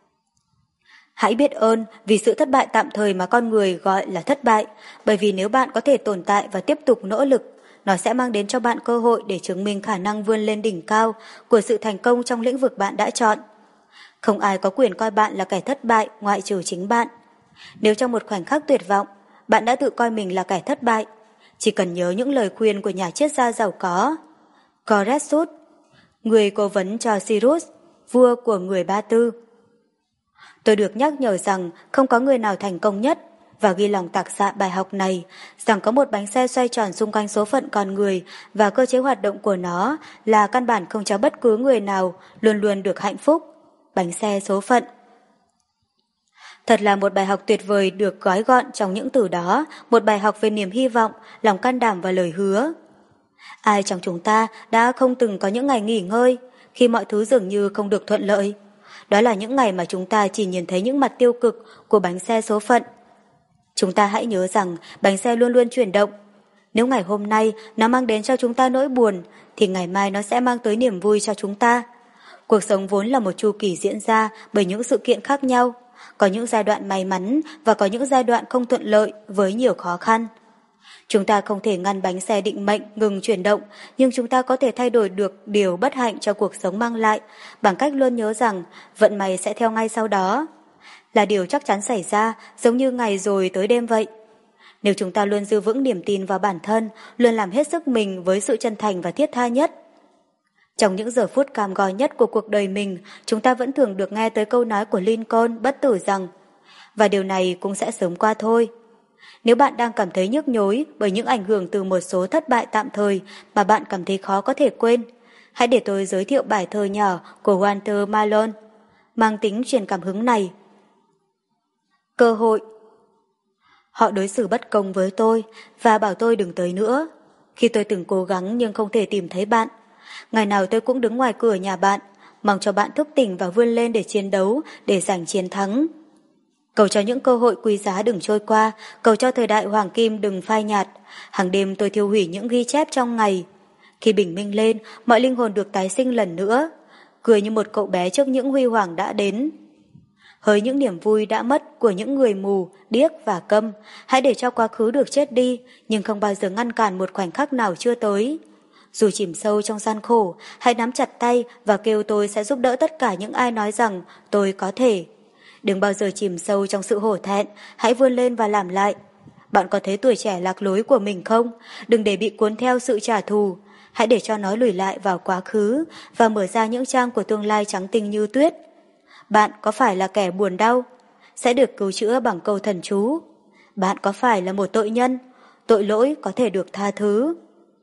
Hãy biết ơn vì sự thất bại tạm thời mà con người gọi là thất bại, bởi vì nếu bạn có thể tồn tại và tiếp tục nỗ lực, nó sẽ mang đến cho bạn cơ hội để chứng minh khả năng vươn lên đỉnh cao của sự thành công trong lĩnh vực bạn đã chọn. Không ai có quyền coi bạn là kẻ thất bại ngoại trừ chính bạn. Nếu trong một khoảnh khắc tuyệt vọng, bạn đã tự coi mình là kẻ thất bại, chỉ cần nhớ những lời khuyên của nhà triết gia giàu có Croesus, người cố vấn cho Cyrus, vua của người Ba Tư. Tôi được nhắc nhở rằng không có người nào thành công nhất và ghi lòng tạc dạ bài học này rằng có một bánh xe xoay tròn xung quanh số phận con người và cơ chế hoạt động của nó là căn bản không cho bất cứ người nào luôn luôn được hạnh phúc. Bánh xe số phận. Thật là một bài học tuyệt vời được gói gọn trong những từ đó, một bài học về niềm hy vọng, lòng can đảm và lời hứa. Ai trong chúng ta đã không từng có những ngày nghỉ ngơi, khi mọi thứ dường như không được thuận lợi? Đó là những ngày mà chúng ta chỉ nhìn thấy những mặt tiêu cực của bánh xe số phận. Chúng ta hãy nhớ rằng bánh xe luôn luôn chuyển động. Nếu ngày hôm nay nó mang đến cho chúng ta nỗi buồn, thì ngày mai nó sẽ mang tới niềm vui cho chúng ta. Cuộc sống vốn là một chu kỳ diễn ra bởi những sự kiện khác nhau. Có những giai đoạn may mắn và có những giai đoạn không thuận lợi với nhiều khó khăn. Chúng ta không thể ngăn bánh xe định mệnh ngừng chuyển động, nhưng chúng ta có thể thay đổi được điều bất hạnh cho cuộc sống mang lại bằng cách luôn nhớ rằng vận may sẽ theo ngay sau đó. Là điều chắc chắn xảy ra, giống như ngày rồi tới đêm vậy. Nếu chúng ta luôn giữ vững niềm tin vào bản thân, luôn làm hết sức mình với sự chân thành và thiết tha nhất. Trong những giờ phút cam go nhất của cuộc đời mình, chúng ta vẫn thường được nghe tới câu nói của Lincoln bất tử rằng, và điều này cũng sẽ sớm qua thôi. Nếu bạn đang cảm thấy nhức nhối bởi những ảnh hưởng từ một số thất bại tạm thời mà bạn cảm thấy khó có thể quên, hãy để tôi giới thiệu bài thơ nhỏ của Walter Malone, mang tính truyền cảm hứng này. Cơ hội. Họ đối xử bất công với tôi và bảo tôi đừng tới nữa. Khi tôi từng cố gắng nhưng không thể tìm thấy bạn, ngày nào tôi cũng đứng ngoài cửa nhà bạn, mong cho bạn thức tỉnh và vươn lên để chiến đấu, để giành chiến thắng. Cầu cho những cơ hội quý giá đừng trôi qua, cầu cho thời đại hoàng kim đừng phai nhạt. Hàng đêm tôi thiêu hủy những ghi chép trong ngày. Khi bình minh lên, mọi linh hồn được tái sinh lần nữa, cười như một cậu bé trước những huy hoàng đã đến. Hỡi những niềm vui đã mất của những người mù, điếc và câm, hãy để cho quá khứ được chết đi, nhưng không bao giờ ngăn cản một khoảnh khắc nào chưa tới. Dù chìm sâu trong gian khổ, hãy nắm chặt tay và kêu tôi sẽ giúp đỡ tất cả những ai nói rằng tôi có thể. Đừng bao giờ chìm sâu trong sự hổ thẹn, hãy vươn lên và làm lại. Bạn có thấy tuổi trẻ lạc lối của mình không? Đừng để bị cuốn theo sự trả thù. Hãy để cho nó lùi lại vào quá khứ và mở ra những trang của tương lai trắng tinh như tuyết. Bạn có phải là kẻ buồn đau? Sẽ được cứu chữa bằng câu thần chú. Bạn có phải là một tội nhân? Tội lỗi có thể được tha thứ.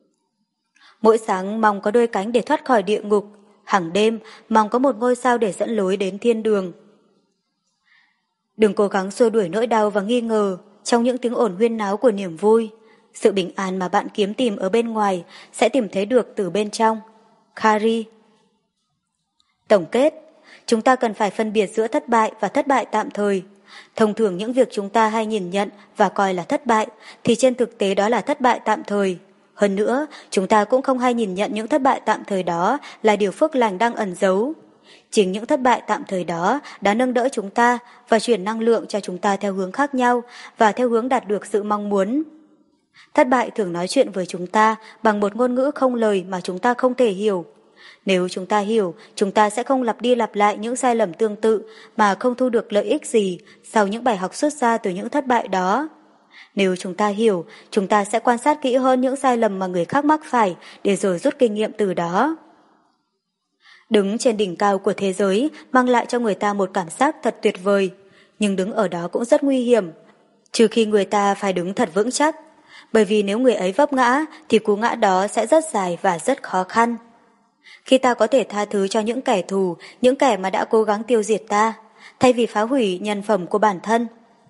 Mỗi sáng mong có đôi cánh để thoát khỏi địa ngục. Hàng đêm mong có một ngôi sao để dẫn lối đến thiên đường. Đừng cố gắng xua đuổi nỗi đau và nghi ngờ trong những tiếng ồn huyên náo của niềm vui. Sự bình an mà bạn kiếm tìm ở bên ngoài sẽ tìm thấy được từ bên trong. Carrie. Tổng kết, chúng ta cần phải phân biệt giữa thất bại và thất bại tạm thời. Thông thường những việc chúng ta hay nhìn nhận và coi là thất bại thì trên thực tế đó là thất bại tạm thời. Hơn nữa, chúng ta cũng không hay nhìn nhận những thất bại tạm thời đó là điều phước lành đang ẩn giấu. Chính những thất bại tạm thời đó đã nâng đỡ chúng ta và chuyển năng lượng cho chúng ta theo hướng khác nhau và theo hướng đạt được sự mong muốn. Thất bại thường nói chuyện với chúng ta bằng một ngôn ngữ không lời mà chúng ta không thể hiểu. Nếu chúng ta hiểu, chúng ta sẽ không lặp đi lặp lại những sai lầm tương tự mà không thu được lợi ích gì sau những bài học xuất ra từ những thất bại đó. Nếu chúng ta hiểu, chúng ta sẽ quan sát kỹ hơn những sai lầm mà người khác mắc phải để rồi rút kinh nghiệm từ đó. Đứng trên đỉnh cao của thế giới mang lại cho người ta một cảm giác thật tuyệt vời, nhưng đứng ở đó cũng rất nguy hiểm, trừ khi người ta phải đứng thật vững chắc, bởi vì nếu người ấy vấp ngã thì cú ngã đó sẽ rất dài và rất khó khăn. Khi ta có thể tha thứ cho những kẻ thù, những kẻ mà đã cố gắng tiêu diệt ta, thay vì phá hủy nhân phẩm của bản thân,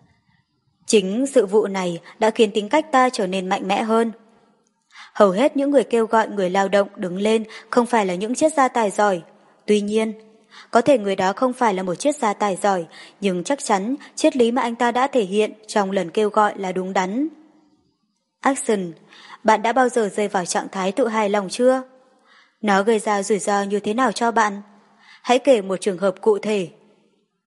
chính sự vụ này đã khiến tính cách ta trở nên mạnh mẽ hơn. Hầu hết những người kêu gọi người lao động đứng lên không phải là những triết gia tài giỏi. Tuy nhiên, có thể người đó không phải là một triết gia tài giỏi, nhưng chắc chắn triết lý mà anh ta đã thể hiện trong lần kêu gọi là đúng đắn. Action, bạn đã bao giờ rơi vào trạng thái tự hài lòng chưa? Nó gây ra rủi ro như thế nào cho bạn? Hãy kể một trường hợp cụ thể.